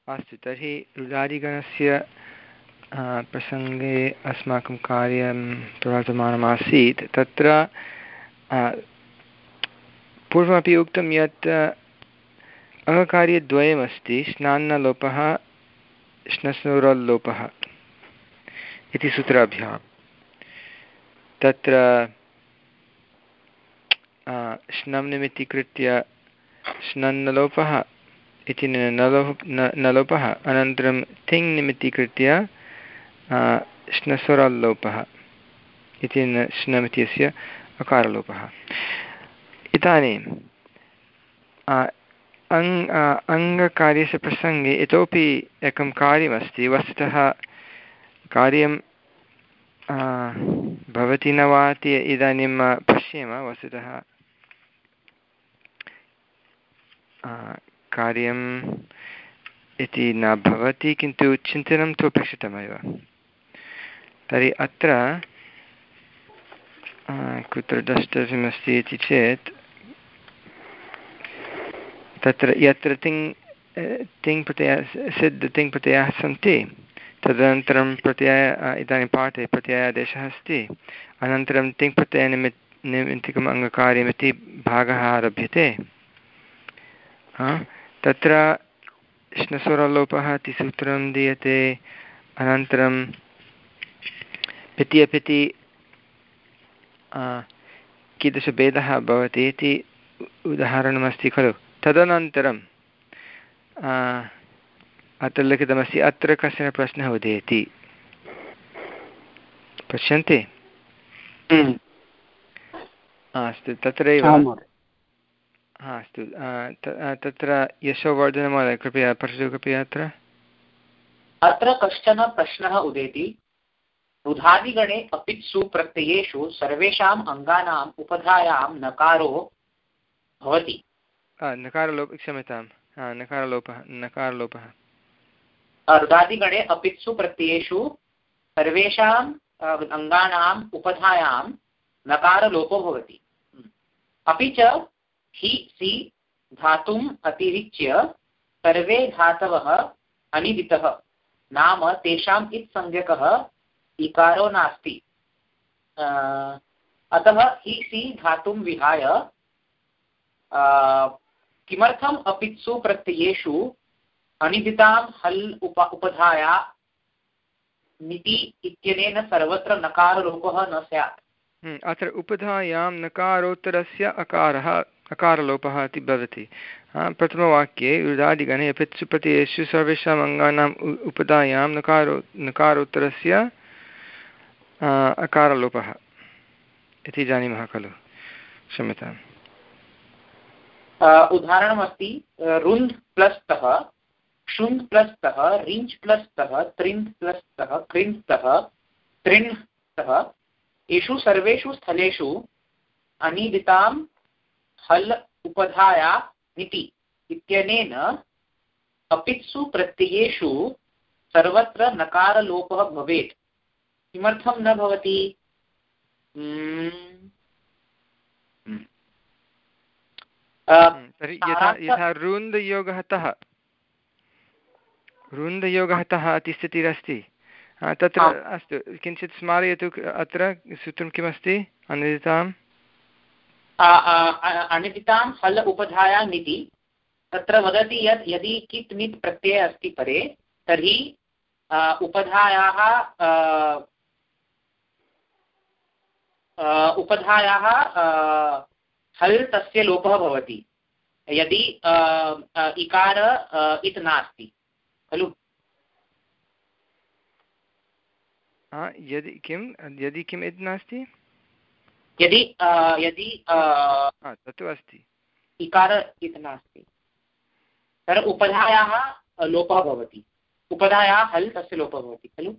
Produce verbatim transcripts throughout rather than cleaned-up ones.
अस्तु, तर्हि रुदादिगणस्य प्रसङ्गे अस्माकं कार्यं प्रवर्तमानमासीत्। तत्र पूर्वमपि उक्तं यत् अङ्गकार्यद्वयमस्ति, श्नान्नलोपः श्नस्नुरल्लोपः इति सूत्राभ्यां। तत्र श्नं निमित्तीकृत्य श्नन्नलोपः इति नलोप नलोपः, अनन्तरं तिङ् निमित्तीकृत्य श्नस्वरल्लोपः इति श्नम् इत्यस्य अकारलोपः। इदानीम् अङ् अङ्गकार्यस्य प्रसङ्गे इतोपि एकं कार्यमस्ति। वस्तुतः कार्यं भवति न वा इति इदानीं पश्येम। वस्तुतः कार्यम् इति न भवति, किन्तु चिन्तनं तु अपेक्षितमेव। तर्हि अत्र कुत्र द्रष्टव्यमस्ति इति चेत् तत्र यत्र तिङ् तिङ् प्रत्ययः सिद्ध तिङ् प्रत्ययाः सन्ति, तदनन्तरं प्रत्यय इदानीं पाठे प्रत्ययादेशः अस्ति, अनन्तरं तिङ् प्रत्ययनिमित् निमित्तिकम् अङ्गकार्यमिति भागः आरभ्यते। तत्र श्नस्वरलोपः इति सूत्रं दीयते। अनन्तरं पिति अपिति कीदृशभेदः भवति इति उदाहरणमस्ति खलु। तदनन्तरं अत्र लिखितमस्ति, अत्र कश्चन प्रश्नः उदेति। पश्यन्ति? अस्तु, तत्रैव अस्तु, तत्र यशोवर्धनमहोदय कृपया पठतु कृपया। अत्र अत्र कश्चन प्रश्नः उदेति। रुधादिगणे अपित्सु प्रत्ययेषु सर्वेषाम् अङ्गानाम् उपधायां नकारो भवति। नकारलोप क्षम्यतां नकारलोपः नकारलोपः रुधादिगणे अपित्सु प्रत्ययेषु सर्वेषाम् अङ्गानाम् उपधायां नकारलोपो भवति। अपि च हि सि धातुम् अतिरिच्य सर्वे धातवः अनिदितः नाम तेषाम् इत्संज्ञकः इकारो नास्ति। अतः हि सि धातुं विहाय किमर्थम् अपित्सु प्रत्ययेषु अनिदितां हल् उप उपधाया निति इत्यनेन सर्वत्र नकारलोपः न स्यात्। अत्र उपधायां नकारोत्तरस्य अकारः अकारलोपः इति भवति। प्रथमवाक्ये रुदादिगणे अपित्सु प्रत्ययेषु सर्वेषाम् अङ्गानाम् उपधायां नकारो नकारोत्तरस्य अकारलोपः इति जानीमः खलु। क्षम्यताम्। उदाहरणमस्ति रुन्ध् प्लस् तः, शुन्ध् प्लस् तः, रिञ्च् प्लस् तः, त्रिन्ध् प्लस् तः, कृन्ध् तः, त्रिण् तः। एषु सर्वेषु स्थलेषु अनिदितां हल् उपधाया निति इत्यनेन अपित्सु प्रत्ययेषु सर्वत्र नकारलोपः भवेत्। किमर्थं न भवति? तर्हि यथा यथा रुन्दयोगः तः रुन्दयोगः तः इति स्थितिरस्ति। तत्र अस्तु, किञ्चित् स्मारयतु। अत्र सूत्रं किमस्ति? अनिदिताम् अनिदितां हल् उपधाया निति। तत्र वदति यत् यदि कित् नित् प्रत्ययः अस्ति परे, तर्हि उपधायाः उपधायाः हल् तस्य लोपः भवति यदि इकार इत् नास्ति खलु। यदि किं यदि किम् इत् नास्ति, यदि यदि तत्तु अस्ति, इकार इत् नास्ति, तर्हि उपधायाः लोपः भवति। उपधायाः हल् तस्य लोपः भवति खलु।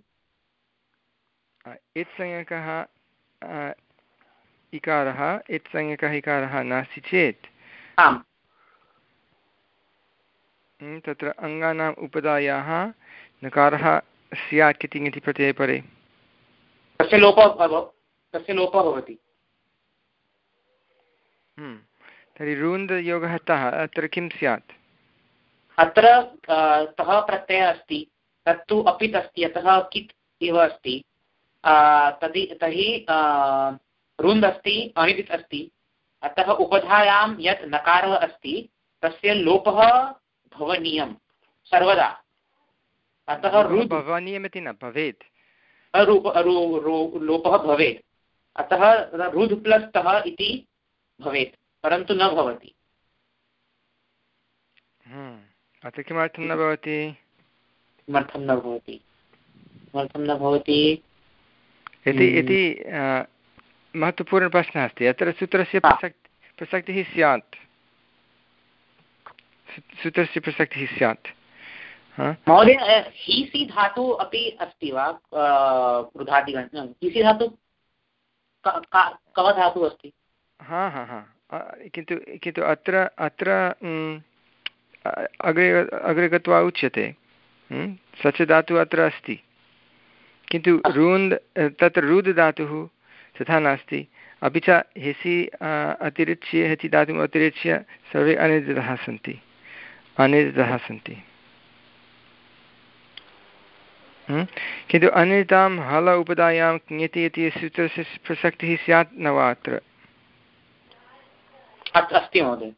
इत्संज्ञकः इकारः इत्संज्ञकः इकारः नास्ति चेत् आम् तत्र अङ्गानाम् उपधायाः नकारः स्यात् इति इति प्रत्यये परे तस्य लोपः तस्य लोपः भवति। तर्हि रुन्दयोगः तः अत्र किं स्यात्? अत्र तः प्रत्ययः अस्ति, तत्तु अपित् अस्ति, अतः कित् एव अस्ति। तर्हि तर्हि रुन्द् अस्ति, अनिदित् अस्ति, अतः उपधायां यत् नकारः अस्ति तस्य लोपः भवनीयं सर्वदा। अतः भवनीयमिति न भवेत्, लोपः भवेत्, अतः रुध् प्लस् तः इति भवेत्, परन्तु न भवति। अत्र किमर्थं न भवति? किमर्थं न भवति किमर्थं न भवति इति इति महत्वपूर्णप्रश्नः अस्ति। अत्र सूत्रस्य प्रसक्ति प्रसक्तिः स्यात्, सूत्रस्य प्रसक्तिः स्यात्। महोदय, हीसि धातु अपि अस्ति वा वृद्धादिगणे? हीसि धातु कः धातु अस्ति? हा हा हा किन्तु किन्तु अत्र अत्र अग्रे अग्रे गत्वा उच्यते स च धातुः अत्र अस्ति, किन्तु रुन्द् तत्र रुद् धातुः तथा नास्ति। अपि च हेसि अतिरिच्य हेचि धातुम् अतिरिच्य सर्वे अनिर्दितः सन्ति अनिर्दितः सन्ति किन्तु अनिर्दितां हल उपधायां ज्ञेति इति सूत्रस्य प्रसक्तिः स्यात् न वा? अत्र अस्ति महोदय।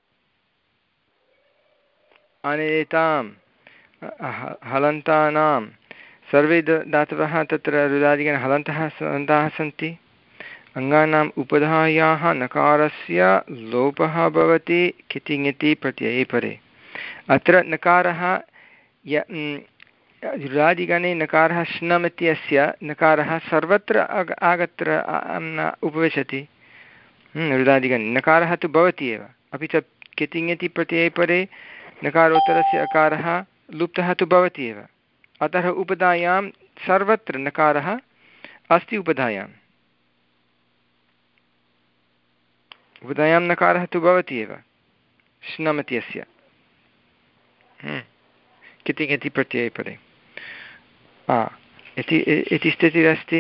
अनिर्दितां हलन्तानां सर्वे धातवः तत्र रुदादिगणे हलन्तः हलन्तः सन्ति। अङ्गानाम् उपधायाः नकारस्य लोपः भवति किति ङति प्रत्यये परे। अत्र नकारः य रुदादिगणे नकारः श्नम् इत्यस्य नकारः सर्वत्र आग आगत्र उपविशति। रुदादिगणे नकारः तु भवति एव, अपि च किति ङति प्रत्यये परे नकारोत्तरस्य अकारः लुप्तः तु भवति एव। अतः उपधायां सर्वत्र नकारः अस्ति। उपधायाम् उपधायां नकारः तु भवति एव श्नम् इत्यस्य किति ङति प्रत्यये परे इति इति स्थितिरस्ति।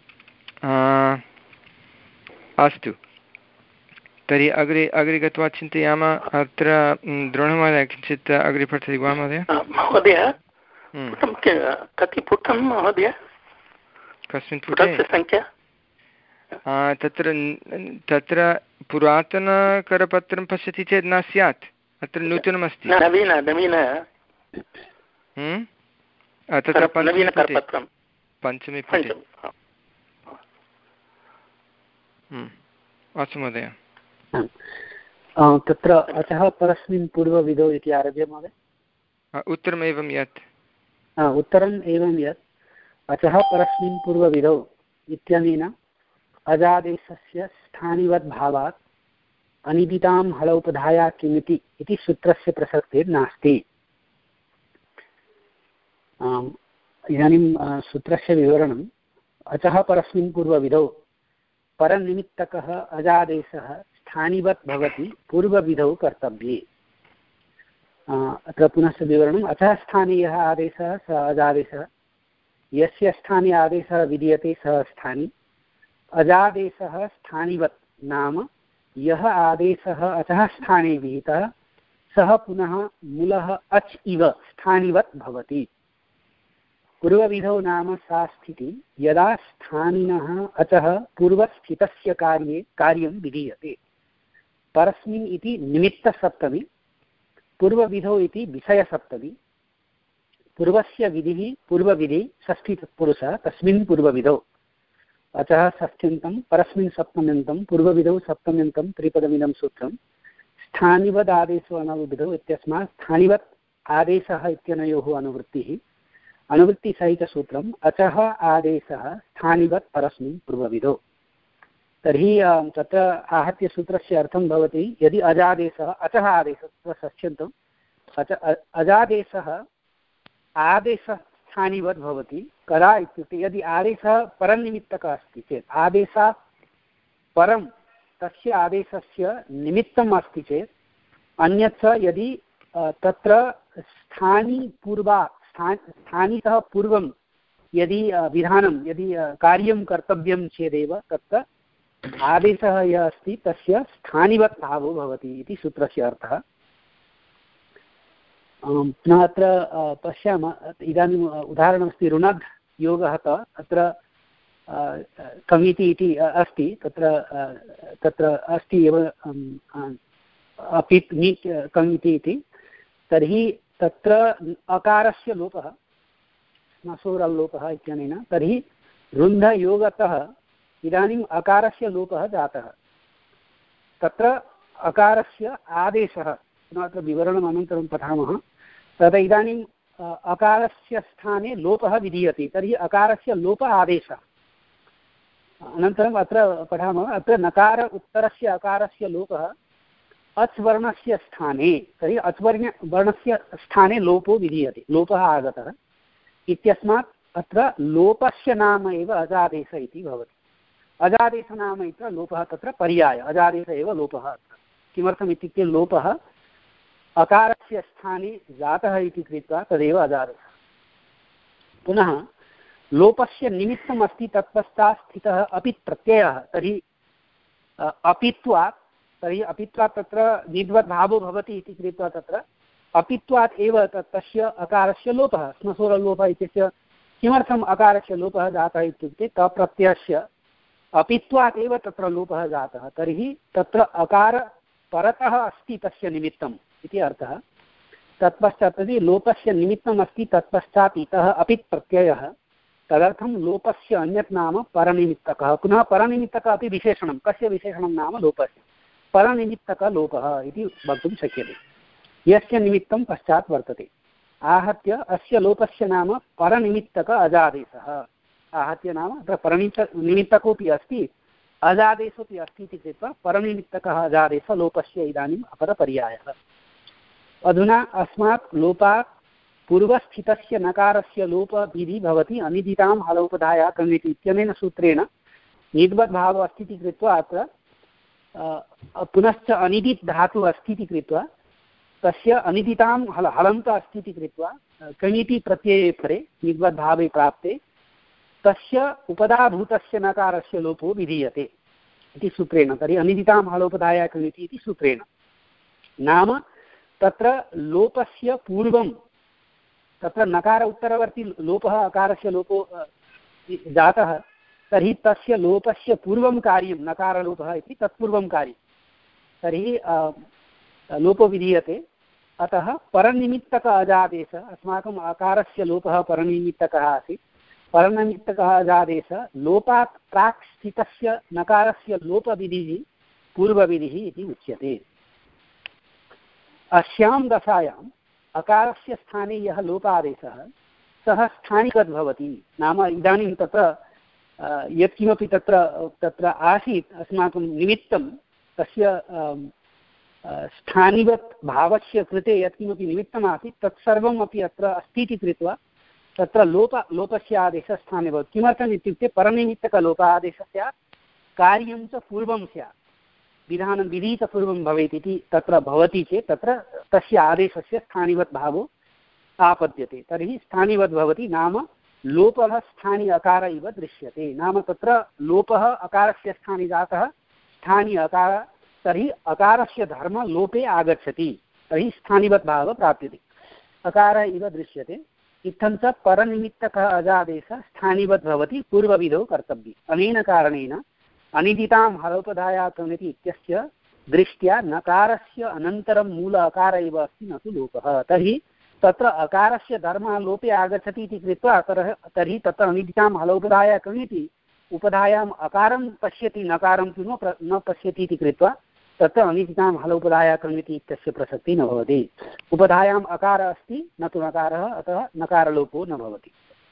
अस्तु, तर्हि अग्रे अग्रे गत्वा चिन्तयामः। अत्र द्रोणमहोदय किञ्चित् अग्रे पठति वा महोदय? महोदय कति पुटं महोदय? कस्मिन् पुटे संख्या? तत्र तत्र पुरातनकरपत्रं पश्यति चेत् न स्यात्, अत्र नूतनमस्ति। नवीन नवीन तत्र पञ्चमे पुटे। अस्तु महोदय। तत्र अतः परस्मिन् पूर्वविधौ इति आरभ्य महोदय उत्तरम् एवं यत् उत्तरम् एवं यत् अतः परस्मिन् पूर्वविधौ इत्यनेन अजादेशस्य स्थानिवद्भावात् अनिदितां हलौपधाया किमिति इति सूत्रस्य प्रसक्तिर्नास्ति। इदानीं सूत्रस्य विवरणम्। अतः परस्मिन् पूर्वविधौ परनिमित्तकः अजादेशः स्थानिवत् भवति पूर्वविधौ कर्तव्ये। अत्र पुनश्च विवरणम्। अतः स्थानीयः आदेशः स अजादेशः, यस्य स्थाने आदेशः विधीयते सः स्थानी। अजादेशः स्थानिवत् नाम यः आदेशः अतः स्थाने विहितः सः पुनः मूलः अच् इव स्थानिवत् भवति। पूर्वविधौ नाम सा स्थितिः यदा स्थानिनः अतः पूर्वस्थितस्य कार्ये कार्यं विधीयते। परस्मिन् इति निमित्तसप्तमी, पूर्वविधौ इति विषयसप्तमी। पूर्वस्य विधिः पूर्वविधिः षष्ठीतत्पुरुषः तस्मिन् पूर्वविधौ। अतः षष्ठ्यन्तं परस्मिन् सप्तम्यन्तं पूर्वविधौ सप्तम्यन्तं त्रिपदमिदं सूत्रं। स्थानिवदादेशो अनवविधौ इत्यस्मात् स्थानिवत् आदेशः इत्यनयोः अनुवृत्तिः अनुवृत्तिसहितसूत्रम्। अतः आदेशः स्थानिवत् परस्मिन् पूर्वविधौ। तर्हि तत्र आहत्य सूत्रस्य अर्थं भवति यदि अजादेशः अतः आदेशः षष्ठ्यन्तम् अच अजादेशः आदेशस्थानिवद् भवति। कदा इत्युक्ते यदि आदेशः परनिमित्तकः अस्ति चेत्, आदेशात् परं तस्य आदेशस्य निमित्तम् अस्ति चेत्, अन्यच्च यदि तत्र स्थानी पूर्वा स्थानीतः पूर्वं यदि विधानं यदि कार्यं कर्तव्यं चेदेव तत्र आदेशः यः अस्ति तस्य स्थानिवत् भावो भवति इति सूत्रस्य अर्थः। पुनः अत्र पश्यामः इदानीम् उदाहरणमस्ति ऋणद् योगः त अत्र कमिति इति अस्ति तत्र तत्र अस्ति एव अपित् नि कमिति इति तर्हि तत्र अकारस्य लोपः स्मसोरल्लोपः इत्यनेन तर्हि रुन्धयोगतः इदानीम् अकारस्य लोपः जातः तत्र अकारस्य आदेशः अत्र विवरणम् अनन्तरं पठामः तदा इदानीम् अकारस्य स्थाने लोपः विधीयते तर्हि अकारस्य लोप आदेशः अनन्तरम् अत्र पठामः अत्र नकार उत्तरस्य अकारस्य लोपः अच् वर्णस्य स्थाने तर्हि अच् वर्ण वर्णस्य स्थाने लोपो विधीयते लोपः आगतः इत्यस्मात् अत्र लोपस्य नाम एव अजादेश इति भवति अजादेश नाम इति लोपः तत्र पर्याय अजादेश एव लोपः अत्र किमर्थम् इत्युक्ते लोपः अकारस्य स्थाने जातः इति कृत्वा तदेव अजादेशः पुनः लोपस्य निमित्तम् अस्ति तत्पश्चात् स्थितः अपित् प्रत्ययः तर्हि अपित्वात् तर्हि अपित्वात् तत्र निद्वद्भावो भवति इति कृत्वा तत्र अपित्वात् एव तत् तस्य अकारस्य लोपः स्मसोरलोपः इत्यस्य किमर्थम् अकारस्य लोपः जातः इत्युक्ते तप्रत्ययस्य अपित्वात् एव तत्र लोपः जातः तर्हि तत्र अकार परतः अस्ति तस्य निमित्तम् इति अर्थः तत्पश्चात् यदि लोपस्य निमित्तम् अस्ति तत्पश्चात् इतः अपित् प्रत्ययः तदर्थं लोपस्य अन्यत् नाम परनिमित्तकः पुनः परनिमित्तकः अपि विशेषणं कस्य विशेषणं नाम लोपस्य परनिमित्तकलोपः इति वक्तुं शक्यते यस्य निमित्तं पश्चात् वर्तते आहत्य अस्य लोपस्य नाम परनिमित्तक अजादेशः आहत्य नाम अत्र परनिमित्त निमित्तकोऽपि अस्ति अजादेशोऽपि अस्ति इति कृत्वा परनिमित्तकः अजादेशलोपस्य इदानीम् अपरपर्यायः अधुना अस्मात् लोपात् पूर्वस्थितस्य नकारस्य लोपविधि भवति अनिदितां हलोपधाया कमिति इत्यनेन सूत्रेण निद्वद्भावः अस्ति इति कृत्वा अत्र पुनश्च अनिदित् धातुः अस्ति इति कृत्वा तस्य अनिदितां हल हलन्त अस्ति इति कृत्वा कमिति प्रत्यये परे निद्वद्भावे प्राप्ते तस्य उपधाभूतस्य नकारस्य लोपो विधीयते इति सूत्रेण तर्हि अनिदितां हलोपधाया कमिति इति सूत्रेण नाम तत्र लोपस्य पूर्वं तत्र नकार उत्तरवर्ती लोपः अकारस्य लोपो जातः तर्हि तस्य लोपस्य पूर्वं कार्यं नकारलोपः इति तत्पूर्वं कार्यं तर्हि लोपो विधीयते अतः परनिमित्तक अजादेश अस्माकम् अकारस्य लोपः परनिमित्तकः आसीत् परनिमित्तकः अजादेश लोपात् प्राक् स्थितस्य नकारस्य लोपविधिः पूर्वविधिः इति उच्यते अस्यां दशायाम् अकारस्य स्थाने यः लोपादेशः सः स्थानिकद् भवति नाम इदानीं तत्र यत्किमपि तत्र तत्र आसीत् अस्माकं निमित्तं तस्य स्थानिवत् भावस्य कृते यत्किमपि निमित्तम् आसीत् तत्सर्वम् अपि अत्र अस्ति इति कृत्वा तत्र लोप लोपस्य आदेशः स्थाने भवति किमर्थम् इत्युक्ते परनिमित्तकलोपादेशस्य कार्यं च पूर्वं स्यात् विधानं विधितपूर्वं भवेत् इति तत्र भवति चेत् तत्र तस्य आदेशस्य स्थानिवत् भावो आपद्यते तर्हि स्थानिवद् भवति नाम लोपः स्थानि अकार इव दृश्यते नाम तत्र लोपः अकारस्य स्थाने जातः स्थानि अकार तर्हि अकारस्य धर्म लोपे आगच्छति तर्हि स्थानिवत् भावः प्राप्यते अकार इव दृश्यते इत्थं च परनिमित्तकः अजादेशः स्थानिवद् भवति पूर्वविधौ कर्तव्यम् अनेन कारणेन अनिदितां हलोपधाया कमिति इत्यस्य दृष्ट्या नकारस्य अनन्तरं मूल अकार एव अस्ति न तु लोपः तर्हि तत्र अकारस्य धर्मः लोपे आगच्छति इति कृत्वा तर्हि तत्र अनिदितां हलोपधाया कमिति उपधायाम् अकारं पश्यति नकारं तु न न पश्यति इति कृत्वा तत्र अनिदितां हलोपधाया कमिति इत्यस्य प्रसक्तिः न भवति उपधायाम् अकारः अस्ति न तु नकारः अतः नकारलोपो न भवति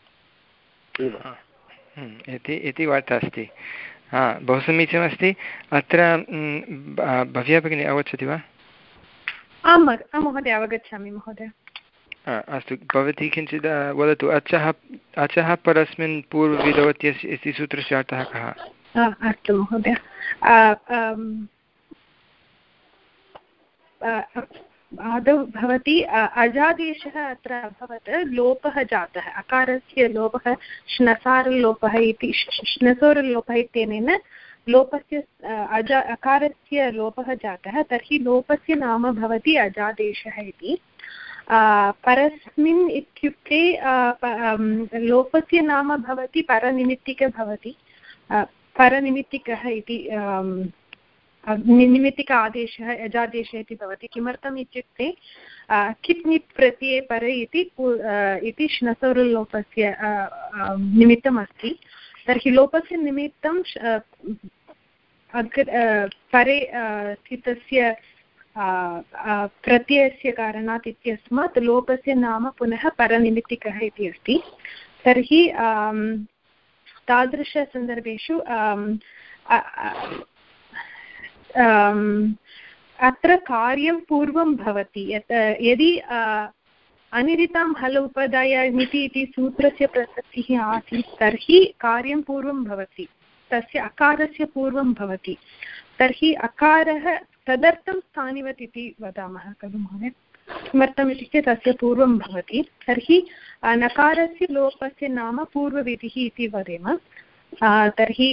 इति वार्ता अस्ति हा बहु समीचीनमस्ति अत्र भव्या भगिनी अवगच्छति वा आं महोदय अवगच्छामि महोदय अस्तु भवती किञ्चित् वदतु अचः अचः परस्मिन् पूर्वविधौ इति सूत्रस्य अर्थः कः अस्तु महोदय आदौ भवति अजादेशः अत्र अभवत् लोपः जातः अकारस्य लोपः श्नसारलोपः इति श्नसोरलोपः इत्यनेन लोपस्य अजा अकारस्य लोपः जातः तर्हि लोपस्य नाम भवति अजादेशः इति परस्मिन् इत्युक्ते लोपस्य नाम भवति परनिमित्तिकः भवति परनिमित्तिकः इति निमित्तिक आदेशः यजादेशः इति भवति। किमर्थम् इत्युक्ते कित् निप् प्रत्यये परे इति इति श्नसोरुलोपस्य निमित्तम् अस्ति। तर्हि लोपस्य निमित्तं परे स्थितस्य प्रत्ययस्य कारणात् इत्यस्मात् लोपस्य नाम पुनः परनिमित्तिकः इति अस्ति। तर्हि तादृशसन्दर्भेषु अत्र कार्यं पूर्वं भवति। यत् यदि अनिरितां हल उपदायमिति इति सूत्रस्य प्रसक्तिः आसीत् तर्हि कार्यं पूर्वं भवति, तस्य अकारस्य पूर्वं भवति। तर्हि अकारः तदर्थं स्थानिवत् इति वदामः खलु महोदय। किमर्थम् इत्युक्ते तस्य पूर्वं भवति। तर्हि नकारस्य लोपस्य नाम पूर्वविधिः इति वदेम। तर्हि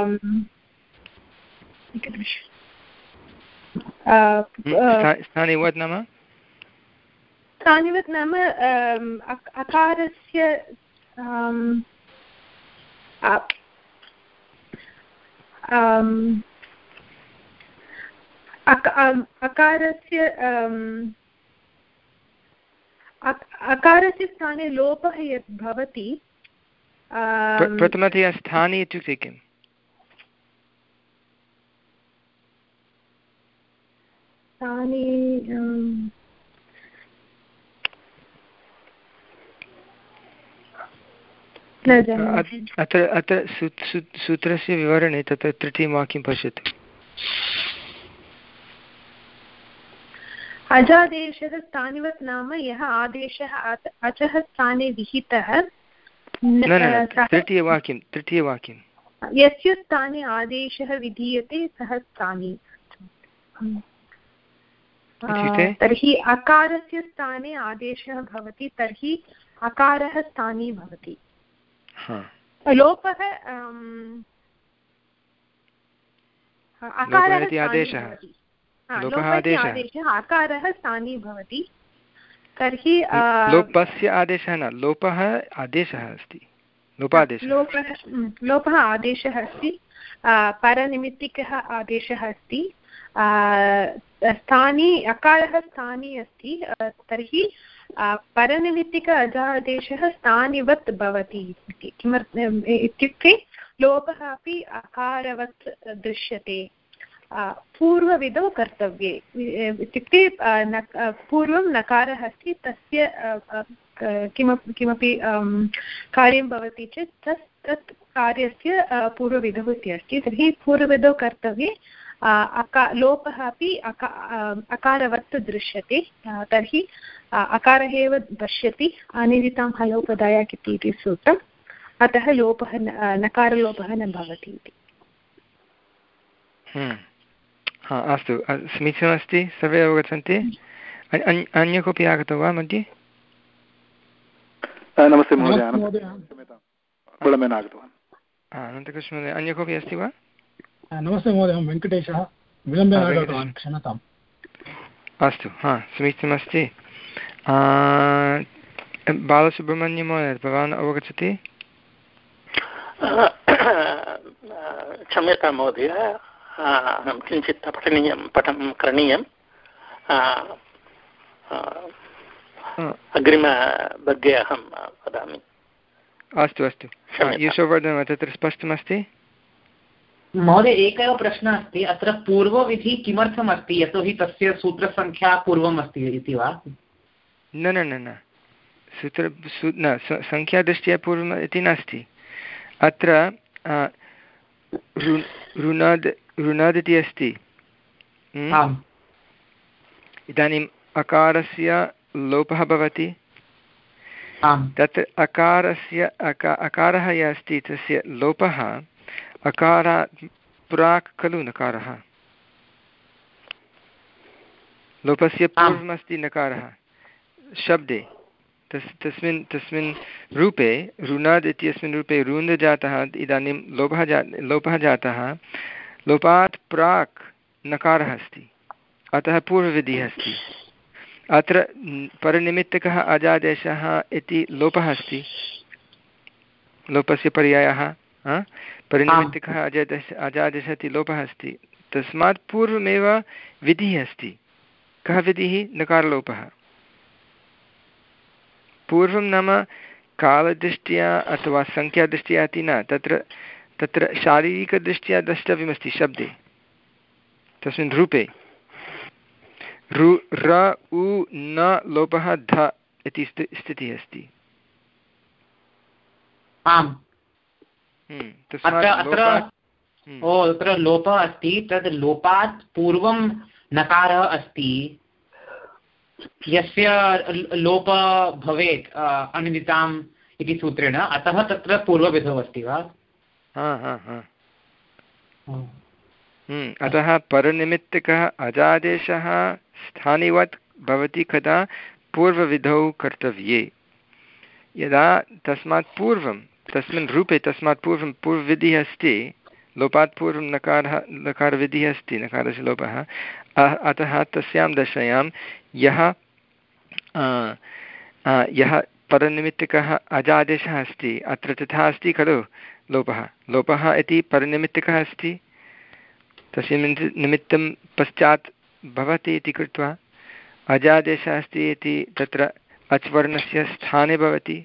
स्थानिवत् नाम स्थानिवत् नाम अकारस्य अकारस्य अकारस्य स्थाने लोपः यत् भवति। प्रथमतया स्थाने इत्युक्ते किम्? स्थाने अत्र अत्र सूत्रस्य विवरणे तत्र तृतीयं वाक्यं पश्यतु। अजादेशः स्थानिवत् नाम यः आदेशः अचः स्थाने विहितः। तृतीयवाक्यं तृतीयवाक्यं यस्य स्थाने आदेशः विधीयते सः स्थानी। तर्हि अकारस्य स्थाने आदेशः भवति तर्हि अकारः स्थानी भवति। लोपः अकारः आदेशः आदेशः अकारः स्थानी भवति। तर्हि लोपस्य आदेशः न, लोपः आदेशः अस्ति। लोपादेशः लोपः लोपः आदेशः अस्ति, परनिमित्तिकः आदेशः अस्ति। स्थानी अकारः स्थानी अस्ति। तर्हि परनिमित्तिक अजादेशः स्थानिवत् भवति। किमर्थम् इत्युक्ते लोपः अपि अकारवत् दृश्यते। पूर्वविधौ कर्तव्ये इत्युक्ते पूर्वं नकारः अस्ति, तस्य किमपि किमपि कार्यं भवति चेत् तत् तत् कार्यस्य पूर्वविधौ इति अस्ति। तर्हि पूर्वविधौ कर्तव्ये अका लोपः अपि अका अकारवत् दृश्यते। तर्हि अकारः एव पश्यति अनिदितां हलोपदाय इति सूत्रम्। अतः लोपः नकारलोपः न भवति इति। हा अस्तु, समीचीनमस्ति। सर्वे अवगच्छन्ति? अन्य कोऽपि आगतो वा मध्ये? नमस्ते महोदय, अनन्तकृष्ण महोदय, अन्य कोऽपि अस्ति वा? नमस्ते महोदय, अहं वेङ्कटेशः, विलम्बेन आगतवान्, क्षम्यताम्। अस्तु, हा समीचीनमस्ति। बालसुब्रह्मण्यं महोदय, भवान् अवगच्छति? क्षम्यतां महोदय, अहं किञ्चित् पठनीयं पठनं करणीयं। अग्रिमवर्गे अहं वदामि। अस्तु अस्तु, यशोवर्धन तत्र स्पष्टमस्ति? महोदय, एकः प्रश्नः अस्ति। अत्र पूर्वविधि किमर्थम् अस्ति? यतोहि तस्य सूत्रसङ्ख्या पूर्वम् अस्ति इति वा? न न न न सूत्र न सङ्ख्यादृष्ट्या पूर्वम् इति नास्ति। अत्र ऋणाद् ऋणाद् इति अस्ति। इदानीम् अकारस्य लोपः भवति। तत् अकारस्य अका अकारः यः अस्ति तस्य लोपः अकारात् प्राक् खलु नकारः। लोपस्य पूर्वमस्ति नकारः शब्दे। तस् तस्मिन् तस्मिन् रूपे ऋणाद् इत्यस्मिन् रूपे ऋन्द् जातः। इदानीं लोपः जा लोपः जातः। लोपात् प्राक् नकारः अस्ति, अतः पूर्वविधिः अस्ति। अत्र परनिमित्तकः अजादेशः इति लोपः अस्ति, लोपस्य पर्यायः परिनिमित्तकः अजादेश अजादेशः इति लोपः अस्ति, तस्मात् पूर्वमेव विधिः अस्ति। कः विधिः? नकारलोपः। पूर्वं नाम कालदृष्ट्या अथवा सङ्ख्यादृष्ट्या इति न, तत्र तत्र शारीरिकदृष्ट्या द्रष्टव्यमस्ति शब्दे, तस्मिन् रूपे। रु र उ न लोपः ध इति स्थितिः अस्ति। आम्, अत्र लोपः अस्ति, तद् लोपात् पूर्वं नकारः अस्ति, यस्य लोपः भवेत् अनिदिताम् इति सूत्रेण, अतः तत्र पूर्वविधौ अस्ति वा? हा हा हा अतः परनिमित्तकः अजादेशः स्थानिवत् भवति कदा पूर्वविधौ कर्तव्ये। यदा तस्मात् पूर्वं तस्मिन् रूपे तस्मात् पूर्वं पूर्वविधिः अस्ति, लोपात् पूर्वं नकारः नकारविधिः अस्ति, नकारस्य लोपः, अतः तस्यां दशायां यः यः परनिमित्तकः अजादेशः अस्ति, अत्र तथा अस्ति खलु, लोपः लोपः इति परनिमित्तकः अस्ति, तस्य निमित्तं पश्चात् भवति इति कृत्वा अजादेशः अस्ति इति तत्र अच्वर्णस्य स्थाने भवति,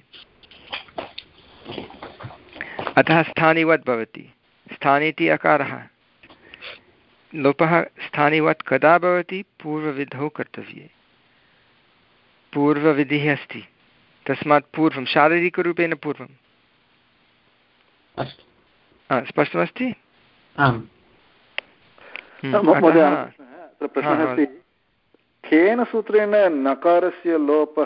अतः स्थानिवत् भवति। स्थाने इति अकारः, लोपः स्थानिवत् कदा भवति? पूर्वविधौ कर्तव्ये। पूर्वविधिः अस्ति, तस्मात् पूर्वं, शारीरिकरूपेण पूर्वं। स्पष्टमस्ति? आम्। प्रश्नः अस्ति, केन सूत्रेण नकारस्य लोपः?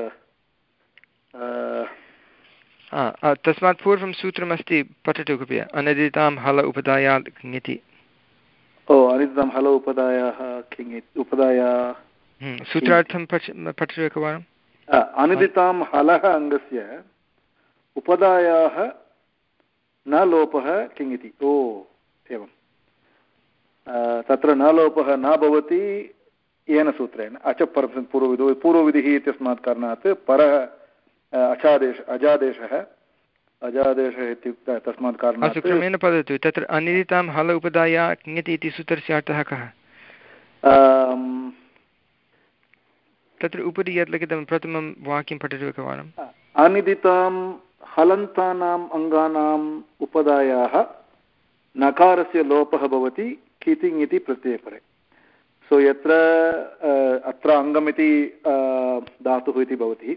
तस्मात् पूर्वं सूत्रमस्ति, पठतु कृपया। अनदितां हल उपदायात् किङिति। ओ, अनिदितां हल उपदायाः किङिति उपदाया। सूत्रार्थं पठतु एकवारम्। अनिदितां हलः अङ्गस्य उपदायाः न लोपः किङिति। ओ एवं, तत्र न लोपः न भवति येन सूत्रेण, अच पर पूर्वविधौ, पूर्वविधिः इत्यस्मात् कारणात् परः अचादेश अजादेशः अजादेशः इत्युक्ते तस्मात् कारणात्। अस्तु, क्रमेण वदतु। तत्र अनिदितां हल उपदाया किङिति इति सूत्रस्य अर्थः कः? तत्र उपरि यत् लिखितं प्रथमं वाक्यं पठतु एकवारम्। अनिदितां हलन्तानाम् अङ्गानाम् उपदायाः नकारस्य लोपः भवति कितिङ् इति प्रत्ययपरे। सो यत्र अत्र अङ्गमिति धातुः इति भवति,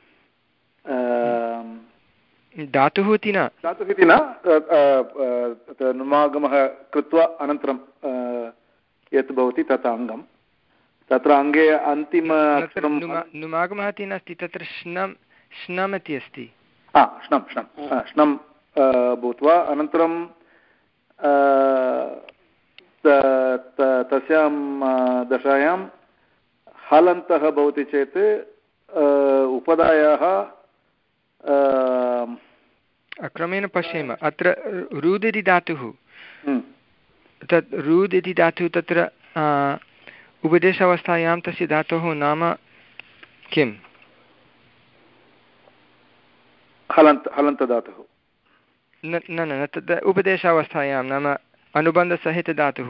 धातुः इति न धातुः इति न नुमागमः कृत्वा अनन्तरं यत् भवति तत् अङ्गं, तत्र अङ्गे अन्तिम नुमागमः इति नास्ति, तत्र श्नम् श्नम् इति अस्ति। हा, श्नं श्नं श्नं भूत्वा अनन्तरं तस्यां दशायां हलन्तः भवति चेत् उपदायाः क्रमेण पश्येम। अत्र रुद् इति धातुः, तत् रुद् इति धातुः तत्र उपदेशावस्थायां तस्य धातोः नाम किम्? हलन्त हलन्तधातुः। न न न तद् उपदेशावस्थायां नाम अनुबन्धसहितधातुः,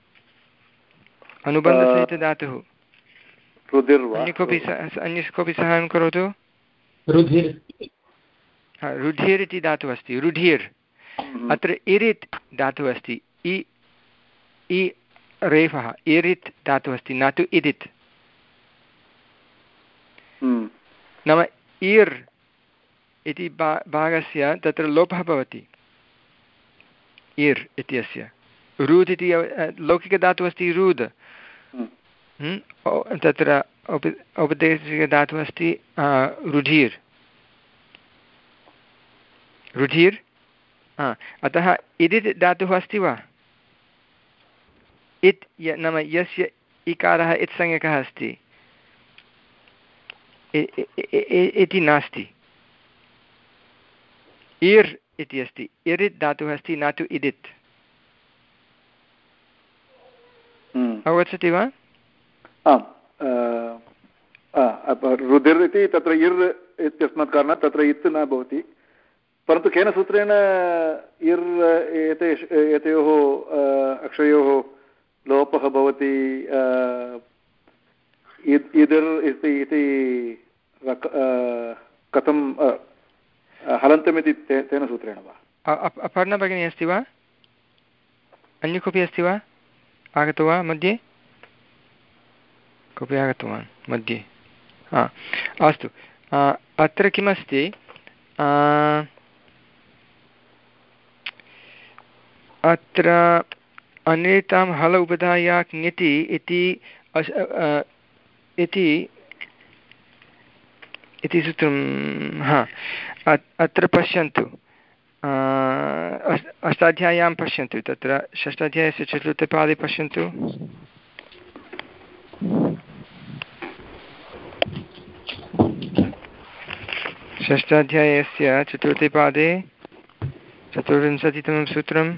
अनुबन्धसहितधातुः। अन्य कोऽपि अन्य कोऽपि सहायं करोतु। रुधिर्। रुधिर् इति धातुः अस्ति, रुधिर्। अत्र इरित् धातुः अस्ति, इ इ रेफः, इरित् धातुः अस्ति, न तु इदित्। नाम इर् इति भा भागस्य तत्र लोपः भवति, इर् इत्यस्य। रुद् इति लौकिकधातुः अस्ति, रुद्। तत्र औप औपदेशिकधातुः अस्ति रुधिर्, रुधिर्। अतः इदित् धातुः अस्ति वा? इत् नाम यस्य इकारः इत्संज्ञकः अस्ति इति नास्ति, इर् इति अस्ति, इरित् धातुः अस्ति, न तु इदित्। अवगच्छति वा? आम्। रुधिर् इति तत्र इर् इत्यस्मात् कारणात् तत्र इत् न भवति, परन्तु केन सूत्रेण इर् एते एतयोः अक्षरयोः लोपः भवति इदिर् इति कथं हलन्तमिति तेन सूत्रेण वा? अपर्णा भगिनी अस्ति वा? अन्य कोऽपि अस्ति वा? आगतो वा मध्ये? कोऽपि आगतवान् मध्ये? हा अस्तु, अत्र किमस्ति, अत्र अनेतां हल उपधाया ङति इति इति इति सूत्रं, हा अत्र पश्यन्तु, अष्टाध्याय्यां पश्यन्तु, तत्र षष्ठाध्यायस्य चतुर्थे पादे पश्यन्तु। षष्ठाध्यायस्य चतुर्थे पादे चतुर्विंशतितमं सूत्रम्।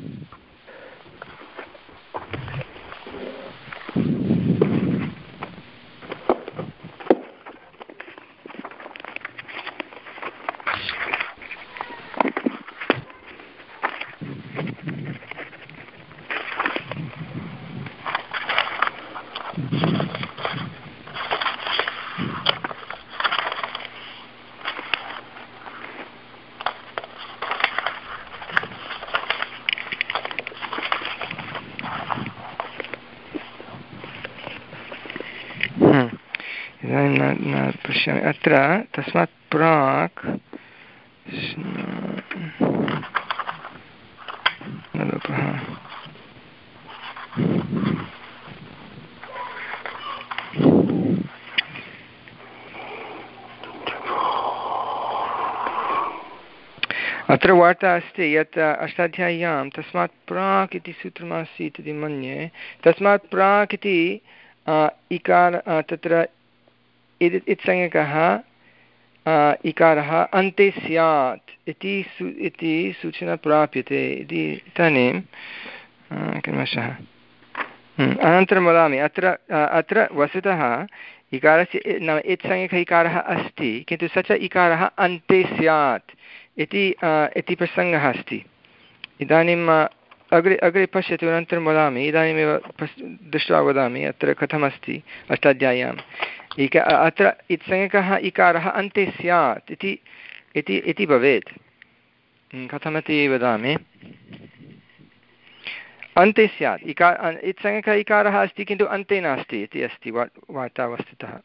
पश्यामि अत्र, तस्मात् प्राक् अत्र वार्ता अस्ति यत् अष्टाध्याय्यां तस्मात् प्राक् इति सूत्रमासीत् इति मन्ये। तस्मात् प्राक् इति इकार तत्र इत्संज्ञकः इकारः अन्ते स्यात् इति सू इति सूचना प्राप्यते इति इदानीं क्रमशः अनन्तरं वदामि। अत्र अत्र वस्तुतः इकारस्य नाम इत्संज्ञकः इकारः अस्ति, किन्तु स च इकारः अन्ते स्यात् इति इति प्रसङ्गः अस्ति। इदानीम् अग्रे अग्रे पश्यतु, अनन्तरं वदामि। इदानीमेव पश् दृष्ट्वा वदामि अत्र कथमस्ति अष्टाध्याय्याम्। इक अत्र इत्संज्ञकः इकारः अन्ते स्यात् इति इति इति भवेत्। कथमिति वदामि। अन्ते स्यात् इकार इत्संज्ञकः इकारः अस्ति, किन्तु अन्ते नास्ति इति अस्ति वा वार्ता वस्तुतः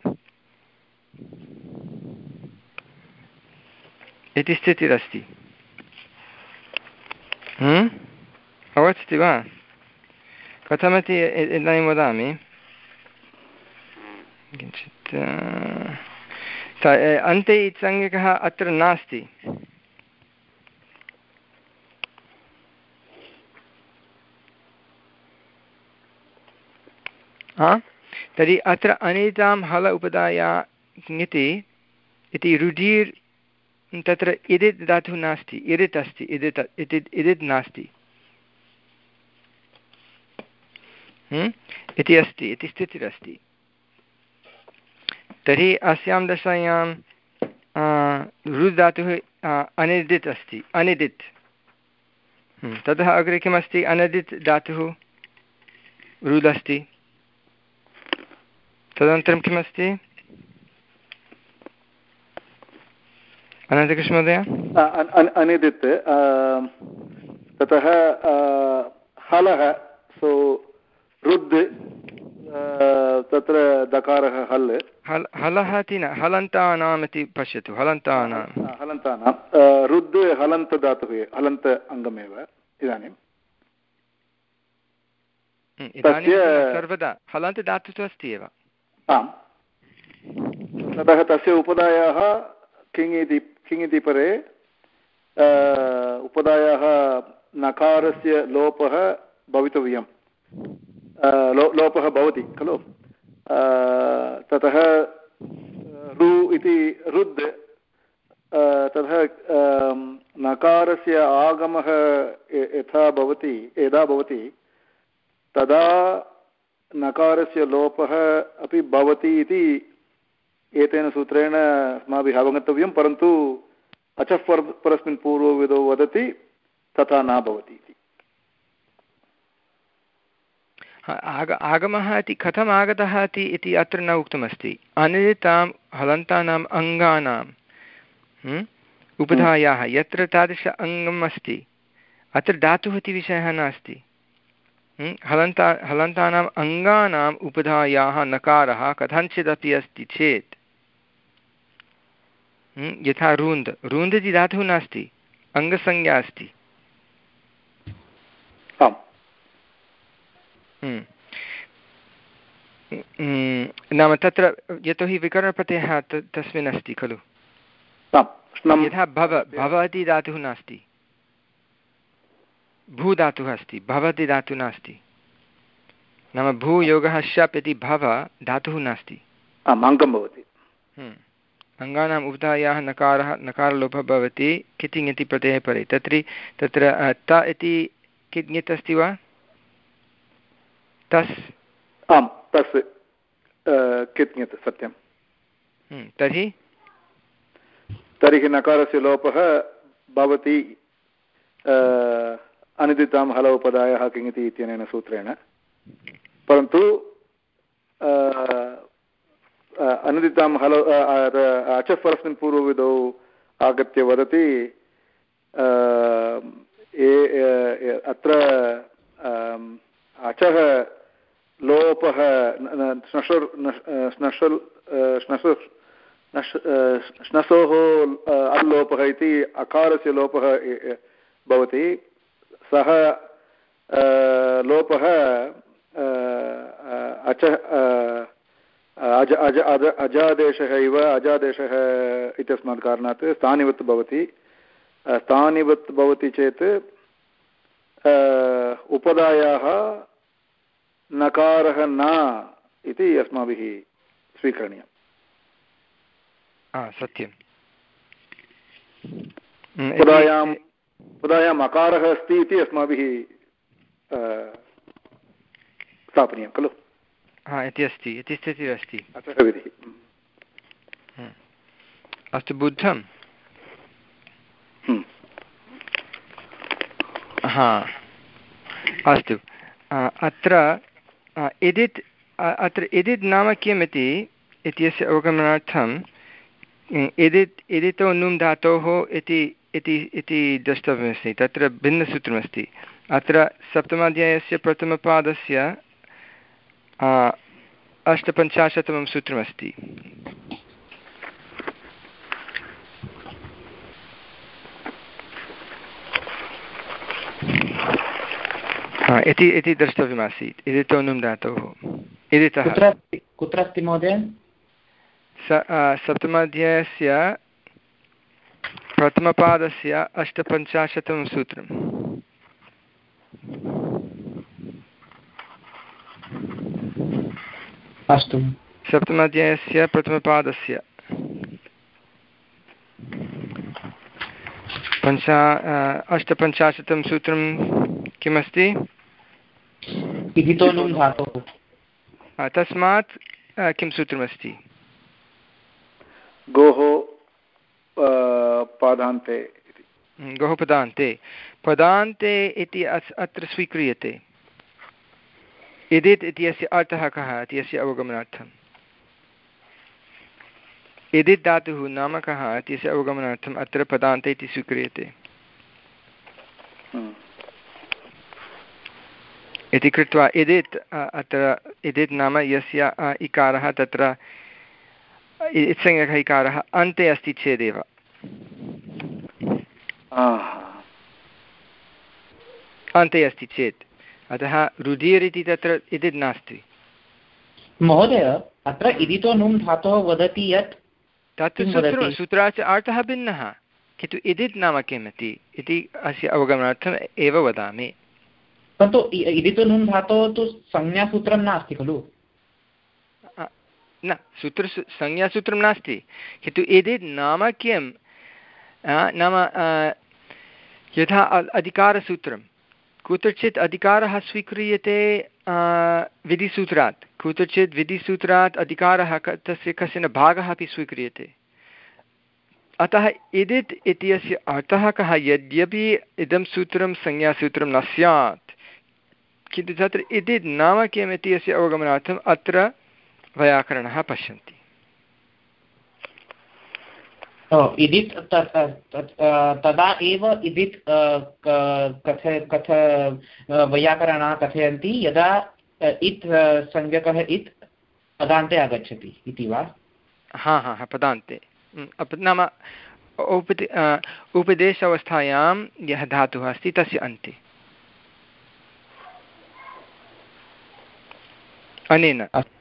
इति स्थितिरस्ति। अवगच्छति वा? कथमिति इदानीं वदामि। किञ्चित् अन्ते इत्संज्ञकः अत्र नास्ति। हा तर्हि अत्र अनेतां हल उपधाया ङति इति रुधिर् तत्र इदित् धातुः नास्ति, इदित् अस्ति, इदित् इदित् इदित् नास्ति इति अस्ति, इति स्थितिरस्ति। तर्हि अस्यां दशायां रुद् धातुः अनिदित् अस्ति, अनिदित्। ततः अग्रे किमस्ति? अनदित् धातुः रुद् अस्ति। तदनन्तरं किमस्ति? अनन्तकृष्णमहोदय? अनिदित्, ततः हलः, सो रुद्, तत्र दकारः हल्, हल् हलः इति न, हलन्तानाम् इति पश्यतु, हलन्तानां हलन्तानां रुद् हलन्त धातुः, हलन्त अङ्गमेव। इदानीं इदानीं सर्वदा हलन्त धातुः अस्ति एव। आम्, ततः तस्य उपधायाः किङ् इति किङ् इति परे उपधायाः नकारस्य लोपः भवितव्यं, लो लोपः भवति खलु। ततः रु इति रुद्, ततः नकारस्य आगमः यथा भवति यदा भवति तदा नकारस्य लोपः अपि भवति इति एतेन सूत्रेण अस्माभिः अवगन्तव्यं, परन्तु अचः पर परस्मिन् पूर्वविधौ वदति तथा न भवति इति। आग आगमः इति कथम् आगतः इति अत्र न उक्तमस्ति। अनिदितां हलन्तानाम् अङ्गानां उपधायाः यत्र तादृश अङ्गम् अस्ति अत्र धातुः इति विषयः नास्ति। हलन्ता हलन्तानाम् अङ्गानाम् उपधायाः नकारः कथञ्चिदपि अस्ति चेत्, यथा रुन्द् रुन्द् इति धातुः नास्ति, अङ्गसंज्ञा अस्ति। नाम तत्र यतोहि विकरणप्रत्ययः तस्मिन् अस्ति खलु। यथा भव भव इति धातुः नास्ति, भूधातुः अस्ति, भवति धातुः नास्ति। नाम भूयोगः शप् इति भव धातुः नास्ति, अङ्गं भवति। अङ्गानाम् उपधायाः नकारः नकारलोपः भवति कितिङ् इति प्रत्यये परे। तत्र तत्र त इति किञ्चित् अस्ति वा? तस् आम् तस् किञ्चित् सत्यं। तर्हि तर्हि नकारस्य लोपः भवति अनिदितां हलोपदायः किङिति इत्यनेन सूत्रेण, परन्तु अनिदितां हलो अचः परस्मिन् पूर्वविधौ आगत्य वदति अत्र अचः लोपः श्नशर् श्नशल् श्नशर् श्नसोः अल्लोपः इति अकारस्य लोपः भवति। सः लोपः अचः अज अज अज अजादेशः इव अजादेशः इत्यस्मात् कारणात् स्थानिवत् भवति। स्थानिवत् भवति चेत् उपधायाः नकारः न इति अस्माभिः स्वीकरणीयम्। सत्यम्। उपधायाम् उपधायाम् अकारः अस्ति इति अस्माभिः स्थापनीयं खलु। हा इति अस्ति, इति स्थितिः अस्ति। अतः विधिः। अस्तु बुद्धं। हा अस्तु। अत्र इदित् अत्र इदित् नाम किम् इति इत्यस्य अवगमनार्थं इदित् इदितो नुम् धातोः इति इति इति द्रष्टव्यमस्ति। तत्र भिन्नसूत्रमस्ति। अत्र सप्तमाध्यायस्य प्रथमपादस्य अष्टपञ्चाशत्तमं सूत्रमस्ति। इति इति द्रष्टव्यमासीत्। इदितो नुम् धातोः इदितः कुत्र अस्ति महोदय? सप्तमाध्यायस्य प्रथमपादस्य अष्टपञ्चाशत्तमं सूत्रम्। अस्तु। सप्तमाध्यायस्य प्रथमपादस्य पञ्चा अष्टपञ्चाशतं सूत्रं किमस्ति? इदितो नुम् धातोः। तस्मात् किं सूत्रमस्ति? गोः पादान्ते। गोः पदान्ते। पदान्ते इति अत्र स्वीक्रियते। इदित् इत्यस्य अर्थः कः इत्यस्य अवगमनार्थम्? इदित् धातुः नाम कः इत्यस्य अवगमनार्थम् अत्र पदान्ते इति स्वीक्रियते। इति कृत्वा इदित् अत्र इदित् नाम यस्य इकारः तत्र इत्संज्ञकः इकारः अन्ते अस्ति चेदेव। अन्ते अस्ति चेत्, अतः रुधिर् इति तत्र इदित् नास्ति। महोदय अत्र इदितो नुम् धातोः वदति यत् तत् सूत्र सूत्रात् अर्थः भिन्नः, किन्तु इदित् नाम किम् इति अस्य अवगमनार्थम् एव वदामि। परन्तु इदितो नुम् धातोः तु संज्ञासूत्रं नास्ति खलु। न सूत्र संज्ञासूत्रं नास्ति, किन्तु इदित् नाम किं नाम यथा अधिकारसूत्रं कुत्रचित् अधिकारः स्वीक्रियते विधिसूत्रात्, कुत्रचित् विधिसूत्रात् अधिकारः तस्य कश्चन भागः अपि स्वीक्रियते। अतः इदित् इत्यस्य अर्थः कः? यद्यपि इदं सूत्रं संज्ञासूत्रं न स्यात्, किन्तु तत्र इदित् नाम किम् इति अस्य अवगमनार्थम् अत्र वैयाकरणः पश्यन्ति। इदित् तदा एव इदित् कथ कथ वैयाकरणाः कथयन्ति यदा इत् संज्ञकः इत् पदान्ते आगच्छति इति वा? हा हा हा पदान्ते नाम उपदे उपदेशावस्थायां यः धातुः अस्ति तस्य अन्ते अनेन।